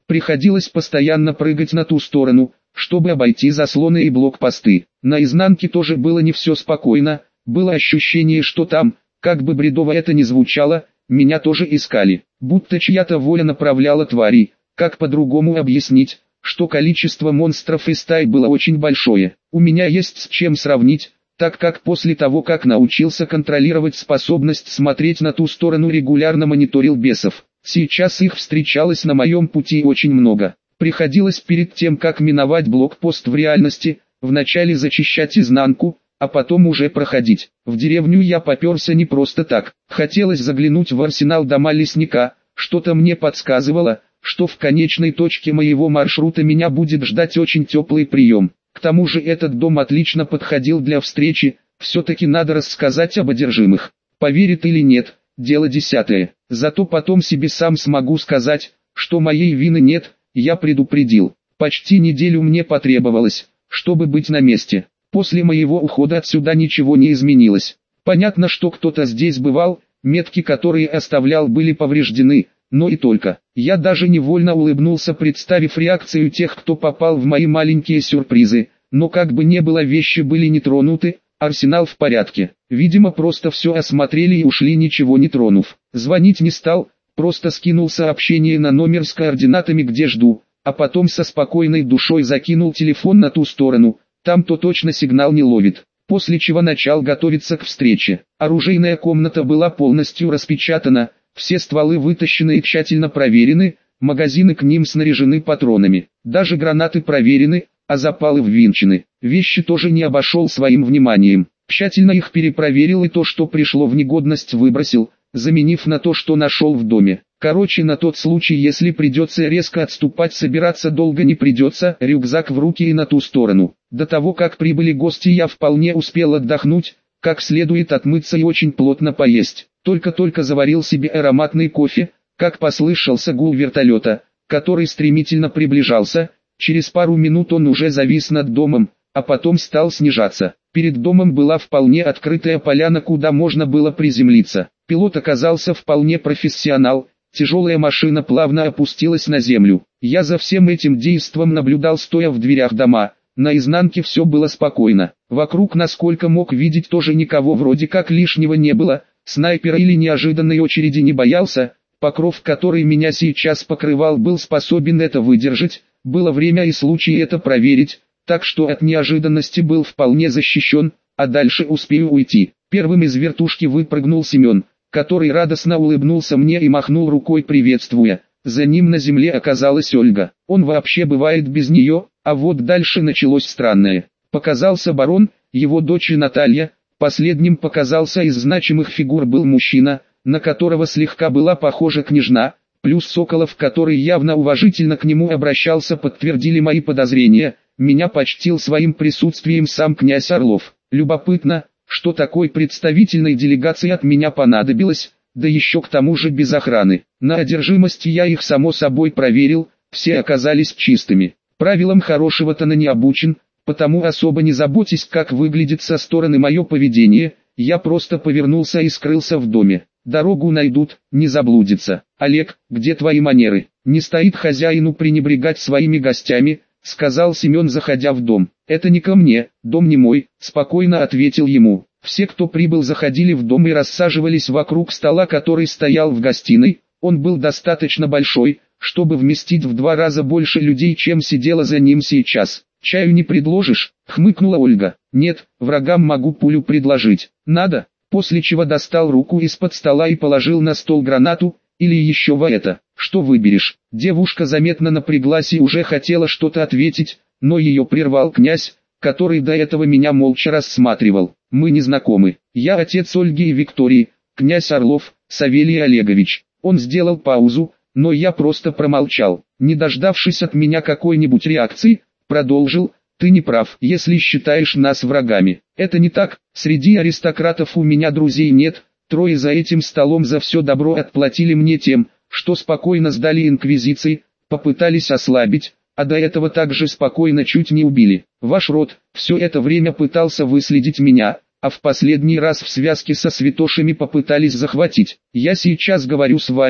Приходилось постоянно прыгать на ту сторону, чтобы обойти заслоны и блокпосты. На изнанке тоже было не все спокойно, было ощущение, что там, как бы бредово это ни звучало, меня тоже искали, будто чья-то воля направляла тварей. Как по-другому объяснить, что количество монстров и стай было очень большое? У меня есть с чем сравнить, так как после того, как научился контролировать способность смотреть на ту сторону, регулярно мониторил бесов. Сейчас их встречалось на моем пути очень много. Приходилось перед тем, как миновать блокпост в реальности, вначале зачищать изнанку, а потом уже проходить. В деревню я попёрся не просто так. Хотелось заглянуть в арсенал дома лесника, что-то мне подсказывало, что в конечной точке моего маршрута меня будет ждать очень теплый прием. К тому же этот дом отлично подходил для встречи, все-таки надо рассказать об одержимых. Поверит или нет, дело десятое. Зато потом себе сам смогу сказать, что моей вины нет, я предупредил. Почти неделю мне потребовалось, чтобы быть на месте. После моего ухода отсюда ничего не изменилось. Понятно, что кто-то здесь бывал, метки, которые оставлял, были повреждены, но и только. Я даже невольно улыбнулся, представив реакцию тех, кто попал в мои маленькие сюрпризы, но как бы не было, вещи были не тронуты, арсенал в порядке. Видимо, просто все осмотрели и ушли, ничего не тронув. Звонить не стал, просто скинул сообщение на номер с координатами, где жду, а потом со спокойной душой закинул телефон на ту сторону, там-то точно сигнал не ловит. После чего начал готовиться к встрече. Оружейная комната была полностью распечатана, все стволы вытащены и тщательно проверены, магазины к ним снаряжены патронами. Даже гранаты проверены, а запалы ввинчены. Вещи тоже не обошел своим вниманием. Тщательно их перепроверил и то, что пришло в негодность, выбросил, заменив на то, что нашел в доме. Короче, на тот случай, если придется резко отступать, собираться долго не придется, рюкзак в руки и на ту сторону. До того, как прибыли гости, я вполне успел отдохнуть, как следует отмыться и очень плотно поесть. Только-только заварил себе ароматный кофе, как послышался гул вертолета, который стремительно приближался. Через пару минут он уже завис над домом, а потом стал снижаться. Перед домом была вполне открытая поляна, куда можно было приземлиться. Пилот оказался вполне профессионал, тяжелая машина плавно опустилась на землю. Я за всем этим действом наблюдал, стоя в дверях дома. На изнанке все было спокойно. Вокруг, насколько мог видеть, тоже никого вроде как лишнего не было. Снайпера или неожиданной очереди не боялся. Покров, который меня сейчас покрывал, был способен это выдержать. Было время и случай это проверить, так что от неожиданности был вполне защищен, а дальше успею уйти. Первым из вертушки выпрыгнул Семен, который радостно улыбнулся мне и махнул рукой, приветствуя. За ним на земле оказалась Ольга. Он вообще бывает без нее, а вот дальше началось странное. Показался барон, его дочь Наталья. Последним показался из значимых фигур был мужчина, на которого слегка была похожа княжна, плюс Соколов, который явно уважительно к нему обращался, подтвердили мои подозрения. Меня почтил своим присутствием сам князь Орлов. Любопытно, что такой представительной делегации от меня понадобилось, да еще к тому же без охраны. На одержимость я их само собой проверил, все оказались чистыми. Правилам хорошего тона не обучен, потому особо не заботясь, как выглядит со стороны мое поведение, я просто повернулся и скрылся в доме. Дорогу найдут, не заблудится. Олег, где твои манеры? Не стоит хозяину пренебрегать своими гостями, сказал Семен, заходя в дом. Это не ко мне, дом не мой, спокойно ответил ему. Все, кто прибыл, заходили в дом и рассаживались вокруг стола, который стоял в гостиной. Он был достаточно большой, чтобы вместить в два раза больше людей, чем сидело за ним сейчас. «Чаю не предложишь?» — хмыкнула Ольга. «Нет, врагам могу пулю предложить. Надо?» После чего достал руку из-под стола и положил на стол гранату, или еще во это. «Что выберешь?» Девушка заметно напряглась и уже хотела что-то ответить, но ее прервал князь, который до этого меня молча рассматривал. «Мы не знакомы. Я отец Ольги и Виктории, князь Орлов, Савелий Олегович». Он сделал паузу, но я просто промолчал. Не дождавшись от меня какой-нибудь реакции, продолжил: «Ты не прав, если считаешь нас врагами. Это не так, среди аристократов у меня друзей нет, трое за этим столом за все добро отплатили мне тем, что спокойно сдали инквизиции, попытались ослабить, а до этого также спокойно чуть не убили. Ваш род все это время пытался выследить меня, а в последний раз в связке со святошами попытались захватить. Я сейчас говорю с вами,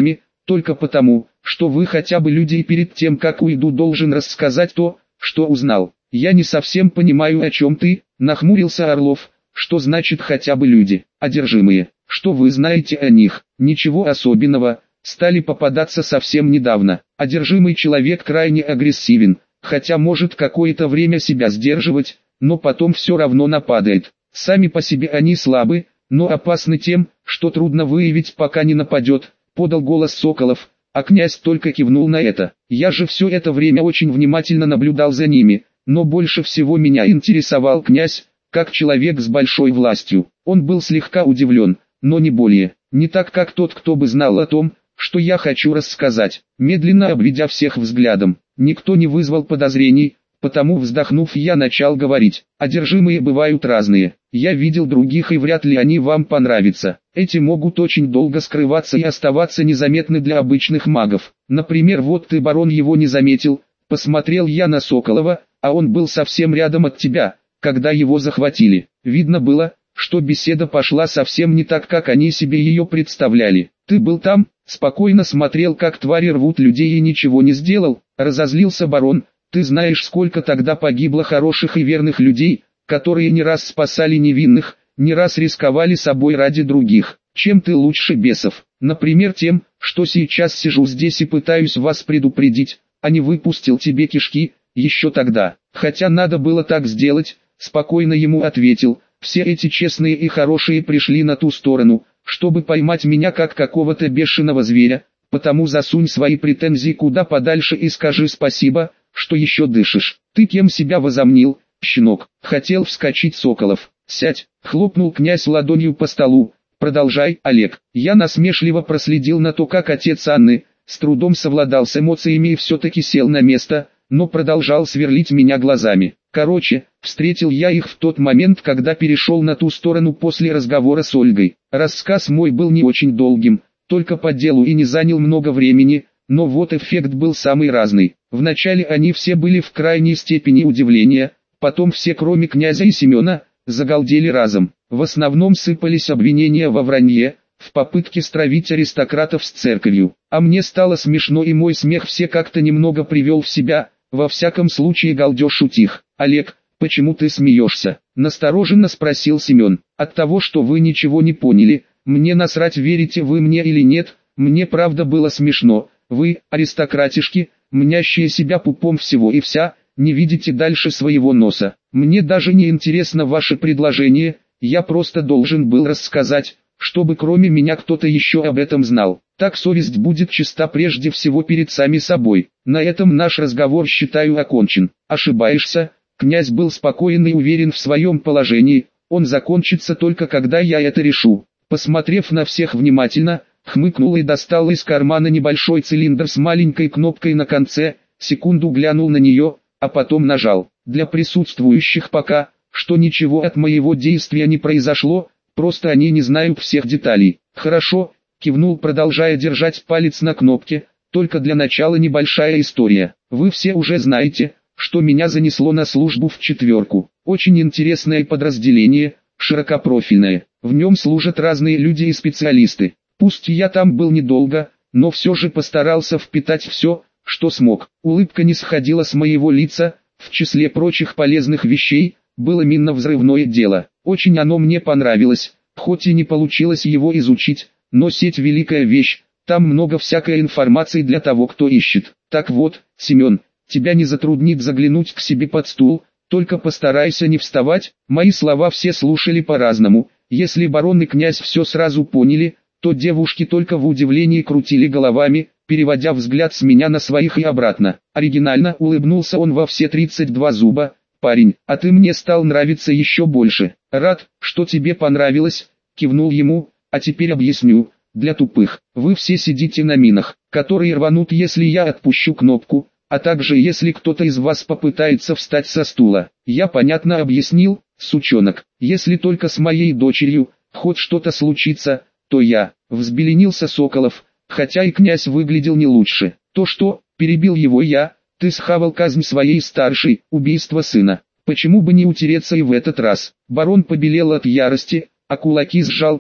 только потому, что вы хотя бы люди и перед тем как уйду должен рассказать то, что узнал. Я не совсем понимаю о чем ты, нахмурился Орлов, что значит хотя бы люди, одержимые, что вы знаете о них, ничего особенного, стали попадаться совсем недавно. Одержимый человек крайне агрессивен, хотя может какое-то время себя сдерживать, но потом все равно нападает. Сами по себе они слабы, но опасны тем, что трудно выявить пока не нападет, подал голос Соколов, а князь только кивнул на это. Я же все это время очень внимательно наблюдал за ними, но больше всего меня интересовал князь, как человек с большой властью. Он был слегка удивлен, но не более, не так как тот, кто бы знал о том, что я хочу рассказать. Медленно обведя всех взглядом, никто не вызвал подозрений, потому вздохнув я начал говорить. Одержимые бывают разные, я видел других и вряд ли они вам понравятся. Эти могут очень долго скрываться и оставаться незаметны для обычных магов. Например, вот ты, барон, его не заметил, посмотрел я на Соколова, а он был совсем рядом от тебя, когда его захватили. Видно было, что беседа пошла совсем не так, как они себе ее представляли. Ты был там, спокойно смотрел, как твари рвут людей и ничего не сделал, разозлился барон. Ты знаешь, сколько тогда погибло хороших и верных людей, которые не раз спасали невинных, не раз рисковали собой ради других. Чем ты лучше бесов? Например, тем, что сейчас сижу здесь и пытаюсь вас предупредить, а не выпустил тебе кишки, еще тогда. Хотя надо было так сделать, спокойно ему ответил. Все эти честные и хорошие пришли на ту сторону, чтобы поймать меня как какого-то бешеного зверя, потому засунь свои претензии куда подальше и скажи спасибо, что еще дышишь. Ты кем себя возомнил, щенок? Хотел вскочить Соколов. Сядь, хлопнул князь ладонью по столу. Продолжай, Олег. Я насмешливо проследил на то, как отец Анны с трудом совладал с эмоциями и все-таки сел на место, но продолжал сверлить меня глазами. Короче, встретил я их в тот момент, когда перешел на ту сторону после разговора с Ольгой. Рассказ мой был не очень долгим, только по делу и не занял много времени, но вот эффект был самый разный. Вначале они все были в крайней степени удивления, потом все, кроме князя и Семена, загалдели разом. В основном сыпались обвинения во вранье, в попытке стравить аристократов с церковью. А мне стало смешно, и мой смех все как-то немного привел в себя. Во всяком случае галдеж утих. «Олег, почему ты смеешься?» – настороженно спросил Семен. «От того, что вы ничего не поняли, мне насрать, верите вы мне или нет, мне правда было смешно. Вы, аристократишки, мнящие себя пупом всего и вся, не видите дальше своего носа. Мне даже не интересно ваше предложение, я просто должен был рассказать, чтобы кроме меня кто-то еще об этом знал. Так совесть будет чиста прежде всего перед сами собой. На этом наш разговор считаю окончен». «Ошибаешься». Князь был спокоен и уверен в своем положении, он закончится только когда я это решу. Посмотрев на всех внимательно, хмыкнул и достал из кармана небольшой цилиндр с маленькой кнопкой на конце, секунду глянул на нее, а потом нажал. Для присутствующих пока, что ничего от моего действия не произошло, просто они не знают всех деталей. «Хорошо», кивнул, продолжая держать палец на кнопке, «только для начала небольшая история. Вы все уже знаете, что меня занесло на службу в четверку. Очень интересное подразделение, широкопрофильное. В нем служат разные люди и специалисты. Пусть я там был недолго, но все же постарался впитать все, что смог». Улыбка не сходила с моего лица. В числе прочих полезных вещей, было минно-взрывное дело. Очень оно мне понравилось, хоть и не получилось его изучить, но сеть великая вещь, там много всякой информации для того, кто ищет. Так вот, Семен, тебя не затруднит заглянуть к себе под стул, только постарайся не вставать. Мои слова все слушали по-разному. Если барон и князь все сразу поняли, то девушки только в удивлении крутили головами, переводя взгляд с меня на своих и обратно. Оригинально улыбнулся он во все тридцать два зуба. «Парень, а ты мне стал нравиться еще больше. Рад, что тебе понравилось», кивнул ему. «А теперь объясню. Для тупых, вы все сидите на минах, которые рванут, если я отпущу кнопку, а также если кто-то из вас попытается встать со стула. Я понятно объяснил, сучонок? Если только с моей дочерью хоть что-то случится, то я...» Взбеленился Соколов, хотя и князь выглядел не лучше. «То что?» – перебил его я. «Ты схавал казнь своей старшей, убийство сына. Почему бы не утереться и в этот раз?» Барон побелел от ярости, а кулаки сжал так,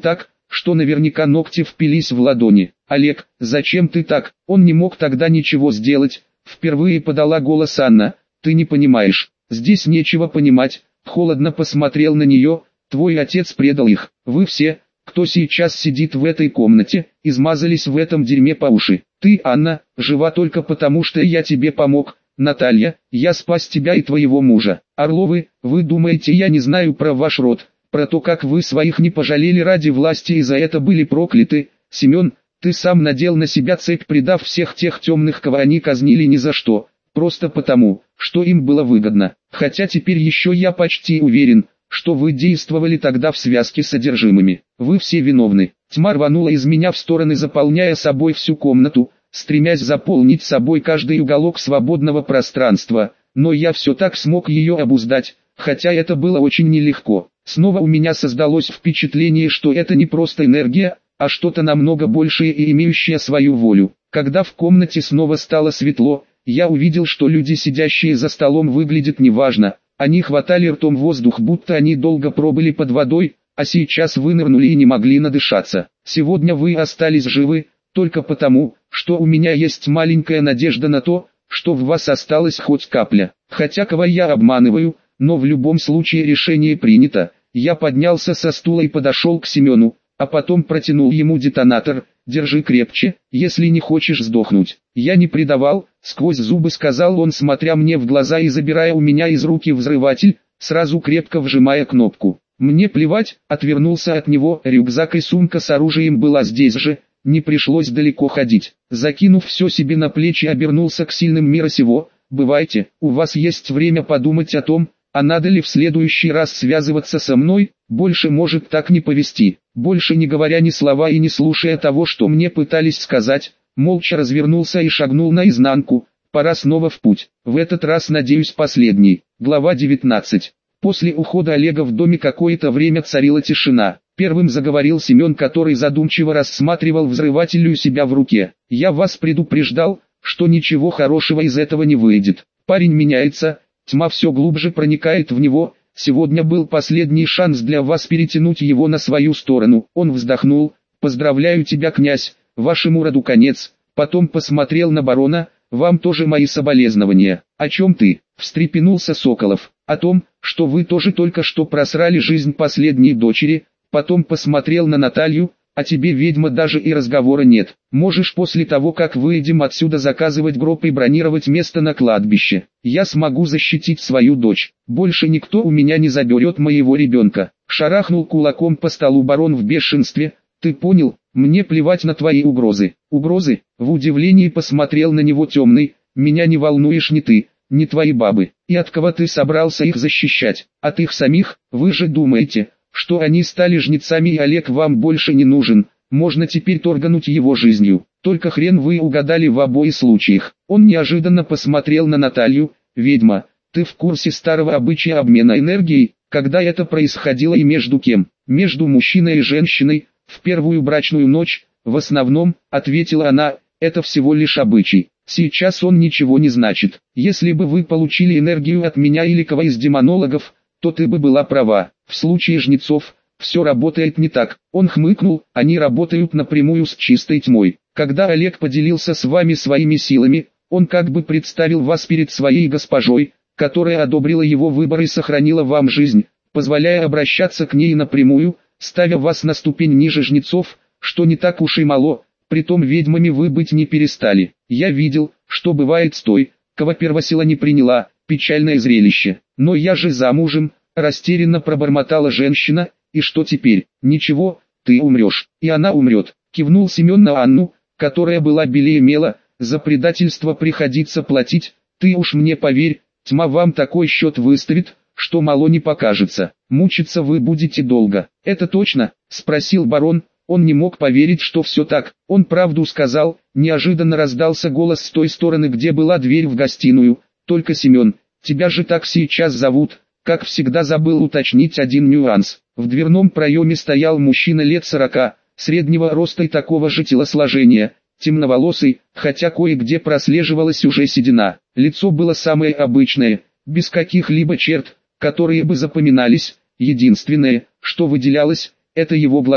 что наверняка ногти впились в ладони. «Олег, зачем ты так?» Он не мог тогда ничего сделать. Впервые подала голос Анна. «Ты не понимаешь. Здесь нечего понимать». Холодно посмотрел на нее. «Твой отец предал их. Вы все, кто сейчас сидит в этой комнате, измазались в этом дерьме по уши. Ты, Анна, жива только потому, что я тебе помог. Наталья, я спас тебя и твоего мужа. Орловы, вы думаете, я не знаю про ваш род, про то, как вы своих не пожалели ради власти и за это были прокляты. Семен, ты сам надел на себя цепь, предав всех тех темных, кого они казнили ни за что, просто потому, что им было выгодно. Хотя теперь еще я почти уверен, что вы действовали тогда в связке с одержимыми. Вы все виновны». Тьма рванула из меня в стороны, заполняя собой всю комнату, стремясь заполнить собой каждый уголок свободного пространства, но я все так смог ее обуздать, хотя это было очень нелегко. Снова у меня создалось впечатление, что это не просто энергия, а что-то намного большее и имеющее свою волю. Когда в комнате снова стало светло, я увидел, что люди, сидящие за столом, выглядят неважно. Они хватали ртом воздух, будто они долго пробыли под водой, а сейчас вынырнули и не могли надышаться. «Сегодня вы остались живы, только потому, что у меня есть маленькая надежда на то, что в вас осталась хоть капля. Хотя кого я обманываю, но в любом случае решение принято». Я поднялся со стула и подошел к Семену, а потом протянул ему детонатор. «Держи крепче, если не хочешь сдохнуть». «Я не предавал», — сквозь зубы сказал он, смотря мне в глаза и забирая у меня из руки взрыватель, сразу крепко вжимая кнопку. «Мне плевать», — отвернулся от него. Рюкзак и сумка с оружием была здесь же, не пришлось далеко ходить. Закинув все себе на плечи, обернулся к сильным мира сего. «Бывайте, у вас есть время подумать о том, а надо ли в следующий раз связываться со мной, больше может так не повести». Больше не говоря ни слова и не слушая того, что мне пытались сказать, молча развернулся и шагнул наизнанку. Пора снова в путь. В этот раз, надеюсь, последний. Глава девятнадцать. После ухода Олега в доме какое-то время царила тишина. Первым заговорил Семен, который задумчиво рассматривал взрыватель у себя в руке. «Я вас предупреждал, что ничего хорошего из этого не выйдет. Парень меняется, тьма все глубже проникает в него. Сегодня был последний шанс для вас перетянуть его на свою сторону». Он вздохнул. «Поздравляю тебя, князь, вашему роду конец». Потом посмотрел на барона. «Вам тоже мои соболезнования». «О чем ты?» — встрепенулся Соколов. «О том, что вы тоже только что просрали жизнь последней дочери». Потом посмотрел на Наталью. «А тебе, ведьма, даже и разговора нет. Можешь после того, как выйдем отсюда, заказывать гроб и бронировать место на кладбище. Я смогу защитить свою дочь. Больше никто у меня не заберет моего ребенка». Шарахнул кулаком по столу барон в бешенстве. «Ты понял? Мне плевать на твои угрозы». «Угрозы?» — в удивлении посмотрел на него Темный. «Меня не волнуешь ни ты, ни твои бабы. И от кого ты собрался их защищать? От их самих? Вы же думаете, что они стали жнецами и Олег вам больше не нужен? Можно теперь торгануть его жизнью. Только хрен вы угадали в обоих случаях». Он неожиданно посмотрел на Наталью. «Ведьма, ты в курсе старого обычая обмена энергией? Когда это происходило и между кем?» «Между мужчиной и женщиной, в первую брачную ночь, в основном», — ответила она. «Это всего лишь обычай. Сейчас он ничего не значит. Если бы вы получили энергию от меня или кого из демонологов, то ты бы была права. В случае жнецов, все работает не так». Он хмыкнул. «Они работают напрямую с чистой тьмой. Когда Олег поделился с вами своими силами, он как бы представил вас перед своей госпожой, которая одобрила его выбор и сохранила вам жизнь, позволяя обращаться к ней напрямую, ставя вас на ступень ниже жнецов, что не так уж и мало. Притом ведьмами вы быть не перестали. Я видел, что бывает с той, кого первосила не приняла. Печальное зрелище. Но я же замужем», — растерянно пробормотала женщина. «И что теперь?» «Ничего, ты умрешь, и она умрет», — кивнул Семен на Анну, которая была белее мела. «За предательство приходится платить, ты уж мне поверь, тьма вам такой счет выставит, что мало не покажется. Мучиться вы будете долго». «Это точно?» — спросил барон. Он не мог поверить, что все так. Он правду сказал. Неожиданно раздался голос с той стороны, где была дверь в гостиную. «Только, Семен, тебя же так сейчас зовут». Как всегда, забыл уточнить один нюанс. В дверном проеме стоял мужчина лет сорока, среднего роста и такого же телосложения, темноволосый, хотя кое-где прослеживалась уже седина. Лицо было самое обычное, без каких-либо черт, которые бы запоминались. Единственное, что выделялось, это его глаза.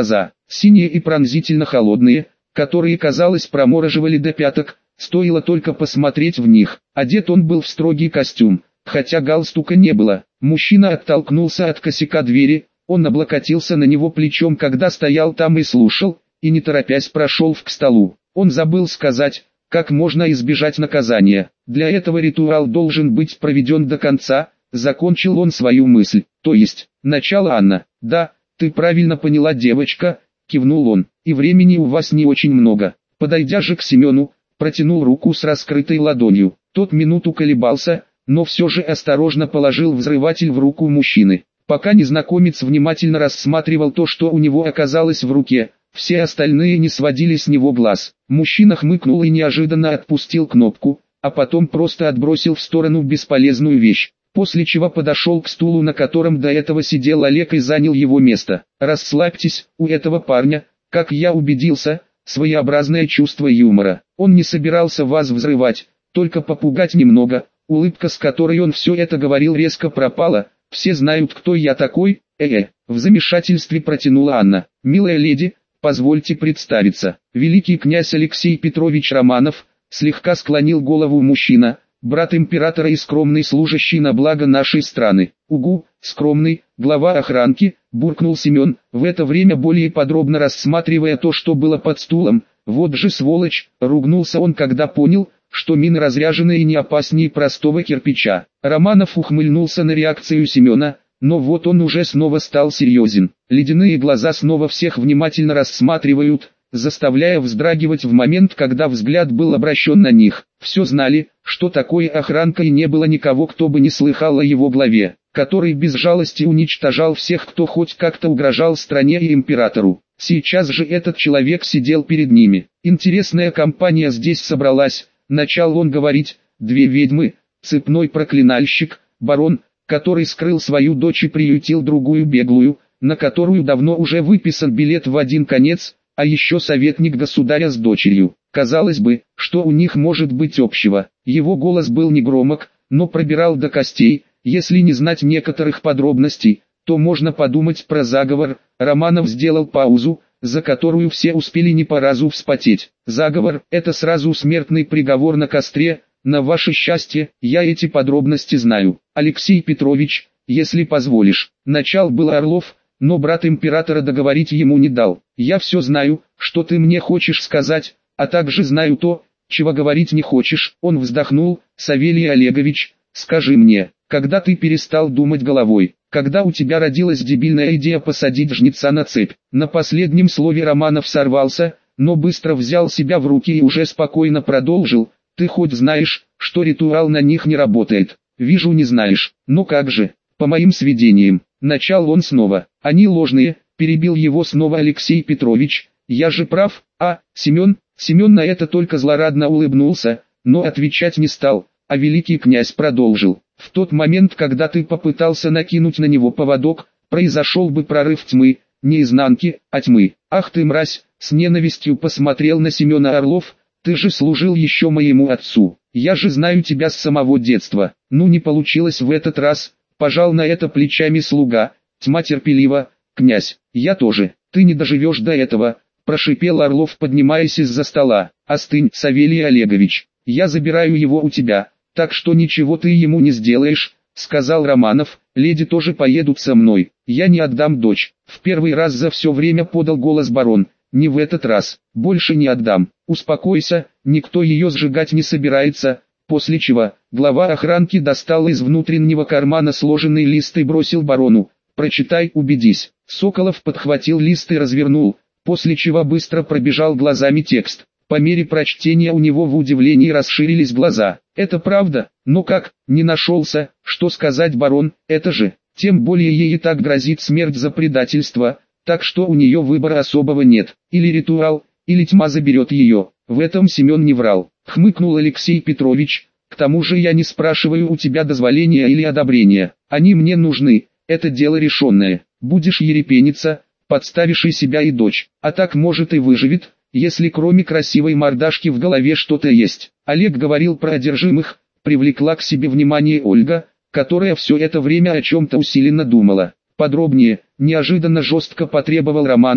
синие и пронзительно холодные, которые, казалось, промораживали до пяток, стоило только посмотреть в них. Одет он был в строгий костюм, хотя галстука не было. Мужчина оттолкнулся от косяка двери, он облокотился на него плечом, когда стоял там и слушал, и не торопясь прошел к столу. Он забыл сказать, как можно избежать наказания. Для этого ритуал должен быть проведен до конца, закончил он свою мысль. То есть, начало Анна. Да, ты правильно поняла, девочка, кивнул он, и времени у вас не очень много. Подойдя же к Семену, протянул руку с раскрытой ладонью. Тот минуту колебался, но все же осторожно положил взрыватель в руку мужчины. Пока незнакомец внимательно рассматривал то, что у него оказалось в руке, все остальные не сводили с него глаз. Мужчина хмыкнул и неожиданно отпустил кнопку, а потом просто отбросил в сторону бесполезную вещь, после чего подошел к стулу, на котором до этого сидел Олег, и занял его место. Расслабьтесь, у этого парня, как я убедился, своеобразное чувство юмора. Он не собирался вас взрывать, только попугать немного. Улыбка, с которой он все это говорил, резко пропала. Все знают, кто я такой. Э-э, в замешательстве протянула Анна. Милая леди, позвольте представиться. Великий князь Алексей Петрович Романов, слегка склонил голову мужчина, брат императора и скромный служащий на благо нашей страны. Угу, скромный, глава охранки, буркнул Семен, в это время более подробно рассматривая то, что было под стулом. Вот же сволочь, ругнулся он, когда понял, что мины разряжены и не опаснее простого кирпича. Романов ухмыльнулся на реакцию Семена, но вот он уже снова стал серьезен. Ледяные глаза снова всех внимательно рассматривают, заставляя вздрагивать в момент, когда взгляд был обращен на них. Все знали, что такое охранка, и не было никого, кто бы не слыхал о его главе, который без жалости уничтожал всех, кто хоть как-то угрожал стране и императору. Сейчас же этот человек сидел перед ними. Интересная компания здесь собралась. Начал он говорить, две ведьмы, цепной проклинальщик, барон, который скрыл свою дочь и приютил другую беглую, на которую давно уже выписан билет в один конец, а еще советник государя с дочерью. Казалось бы, что у них может быть общего. Его голос был негромок, но пробирал до костей. Если не знать некоторых подробностей, то можно подумать про заговор. Романов сделал паузу, за которую все успели не по разу вспотеть. Заговор – это сразу смертный приговор на костре. На ваше счастье, я эти подробности знаю. Алексей Петрович, если позволишь. Начал был Орлов, но брат императора договорить ему не дал. Я все знаю, что ты мне хочешь сказать, а также знаю то, чего говорить не хочешь. Он вздохнул. Савелий Олегович, скажи мне, когда ты перестал думать головой? Когда у тебя родилась дебильная идея посадить жнеца на цепь? На последнем слове Романов сорвался, но быстро взял себя в руки и уже спокойно продолжил. Ты хоть знаешь, что ритуал на них не работает? Вижу, не знаешь. Но как же? По моим сведениям. Начал он снова. Они ложные, перебил его снова Алексей Петрович. Я же прав, а, Семен? Семен на это только злорадно улыбнулся, но отвечать не стал, а великий князь продолжил. В тот момент, когда ты попытался накинуть на него поводок, произошел бы прорыв тьмы, не изнанки, а тьмы. Ах ты мразь, с ненавистью посмотрел на Семена Орлов, ты же служил еще моему отцу. Я же знаю тебя с самого детства. Ну не получилось в этот раз, пожал на это плечами слуга. Тьма терпелива, князь, я тоже, ты не доживешь до этого, прошипел Орлов, поднимаясь из-за стола. Остынь, Савелий Олегович, я забираю его у тебя. Так что ничего ты ему не сделаешь, сказал Романов, леди тоже поедут со мной, я не отдам дочь. В первый раз за все время подал голос барон, не в этот раз, больше не отдам. Успокойся, никто ее сжигать не собирается. После чего, глава охранки достал из внутреннего кармана сложенный лист и бросил барону. Прочитай, убедись. Соколов подхватил лист и развернул, после чего быстро пробежал глазами текст. По мере прочтения у него в удивлении расширились глаза. Это правда, но как, не нашелся, что сказать барон, это же, тем более ей и так грозит смерть за предательство, так что у нее выбора особого нет, или ритуал, или тьма заберет ее. В этом Семен не врал, хмыкнул Алексей Петрович, к тому же я не спрашиваю у тебя дозволения или одобрения, они мне нужны, это дело решенное, будешь ерепениться, подставишь и себя и дочь, а так может и выживет. Если кроме красивой мордашки в голове что-то есть. Олег говорил про одержимых, привлекла к себе внимание Ольга, которая все это время о чем-то усиленно думала. Подробнее, неожиданно жестко потребовал Романов,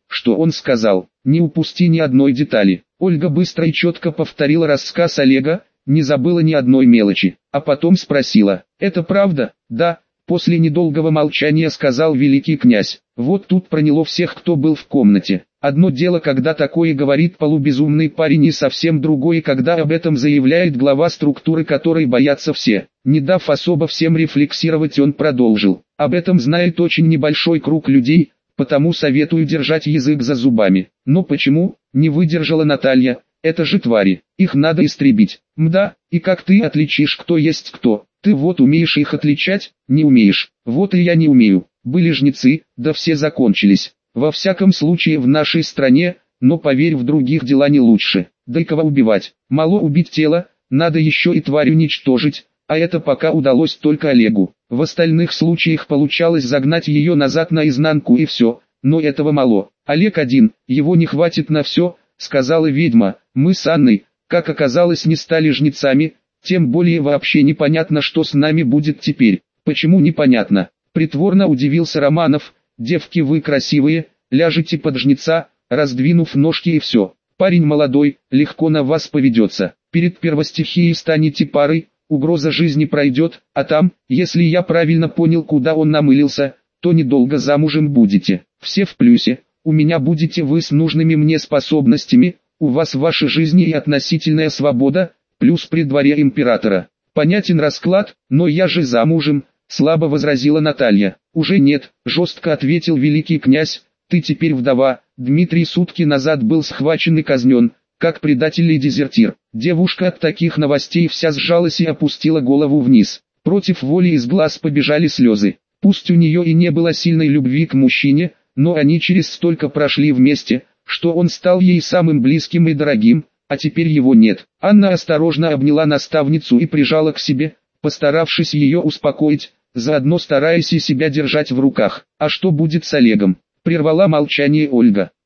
что он сказал, не упусти ни одной детали. Ольга быстро и четко повторила рассказ Олега, не забыла ни одной мелочи, а потом спросила, это правда? Да. После недолгого молчания сказал великий князь. Вот тут проняло всех, кто был в комнате. Одно дело, когда такое говорит полубезумный парень, и совсем другое, когда об этом заявляет глава структуры, которой боятся все. Не дав особо всем рефлексировать, он продолжил. Об этом знает очень небольшой круг людей, потому советую держать язык за зубами. Но почему? Не выдержала Наталья. Это же твари, их надо истребить. Мда, и как ты отличишь, кто есть кто? Ты вот умеешь их отличать? Не умеешь. Вот и я не умею. Были жнецы, да все закончились. Во всяком случае в нашей стране, но поверь, в других дела не лучше. Да и кого убивать? Мало убить тело, надо еще и тварь уничтожить, а это пока удалось только Олегу. В остальных случаях получалось загнать ее назад наизнанку и все, но этого мало. Олег один, его не хватит на все, сказала ведьма. Мы с Анной, как оказалось, не стали жнецами, тем более вообще непонятно, что с нами будет теперь. Почему непонятно? Притворно удивился Романов. Девки, вы красивые, ляжете под жнеца, раздвинув ножки, и все. Парень молодой, легко на вас поведется. Перед первостихией станете парой, угроза жизни пройдет, а там, если я правильно понял, куда он намылился, то недолго замужем будете. Все в плюсе, у меня будете вы с нужными мне способностями, у вас ваши жизни и относительная свобода, плюс при дворе императора. Понятен расклад, но я же замужем, слабо возразила Наталья. Уже нет, жестко ответил великий князь, ты теперь вдова. Дмитрий сутки назад был схвачен и казнен, как предатель и дезертир. Девушка от таких новостей вся сжалась и опустила голову вниз. Против воли из глаз побежали слезы. Пусть у нее и не было сильной любви к мужчине, но они через столько прошли вместе, что он стал ей самым близким и дорогим, а теперь его нет. Анна осторожно обняла наставницу и прижала к себе, постаравшись ее успокоить, заодно стараясь и себя держать в руках. А что будет с Олегом? Прервала молчание Ольга.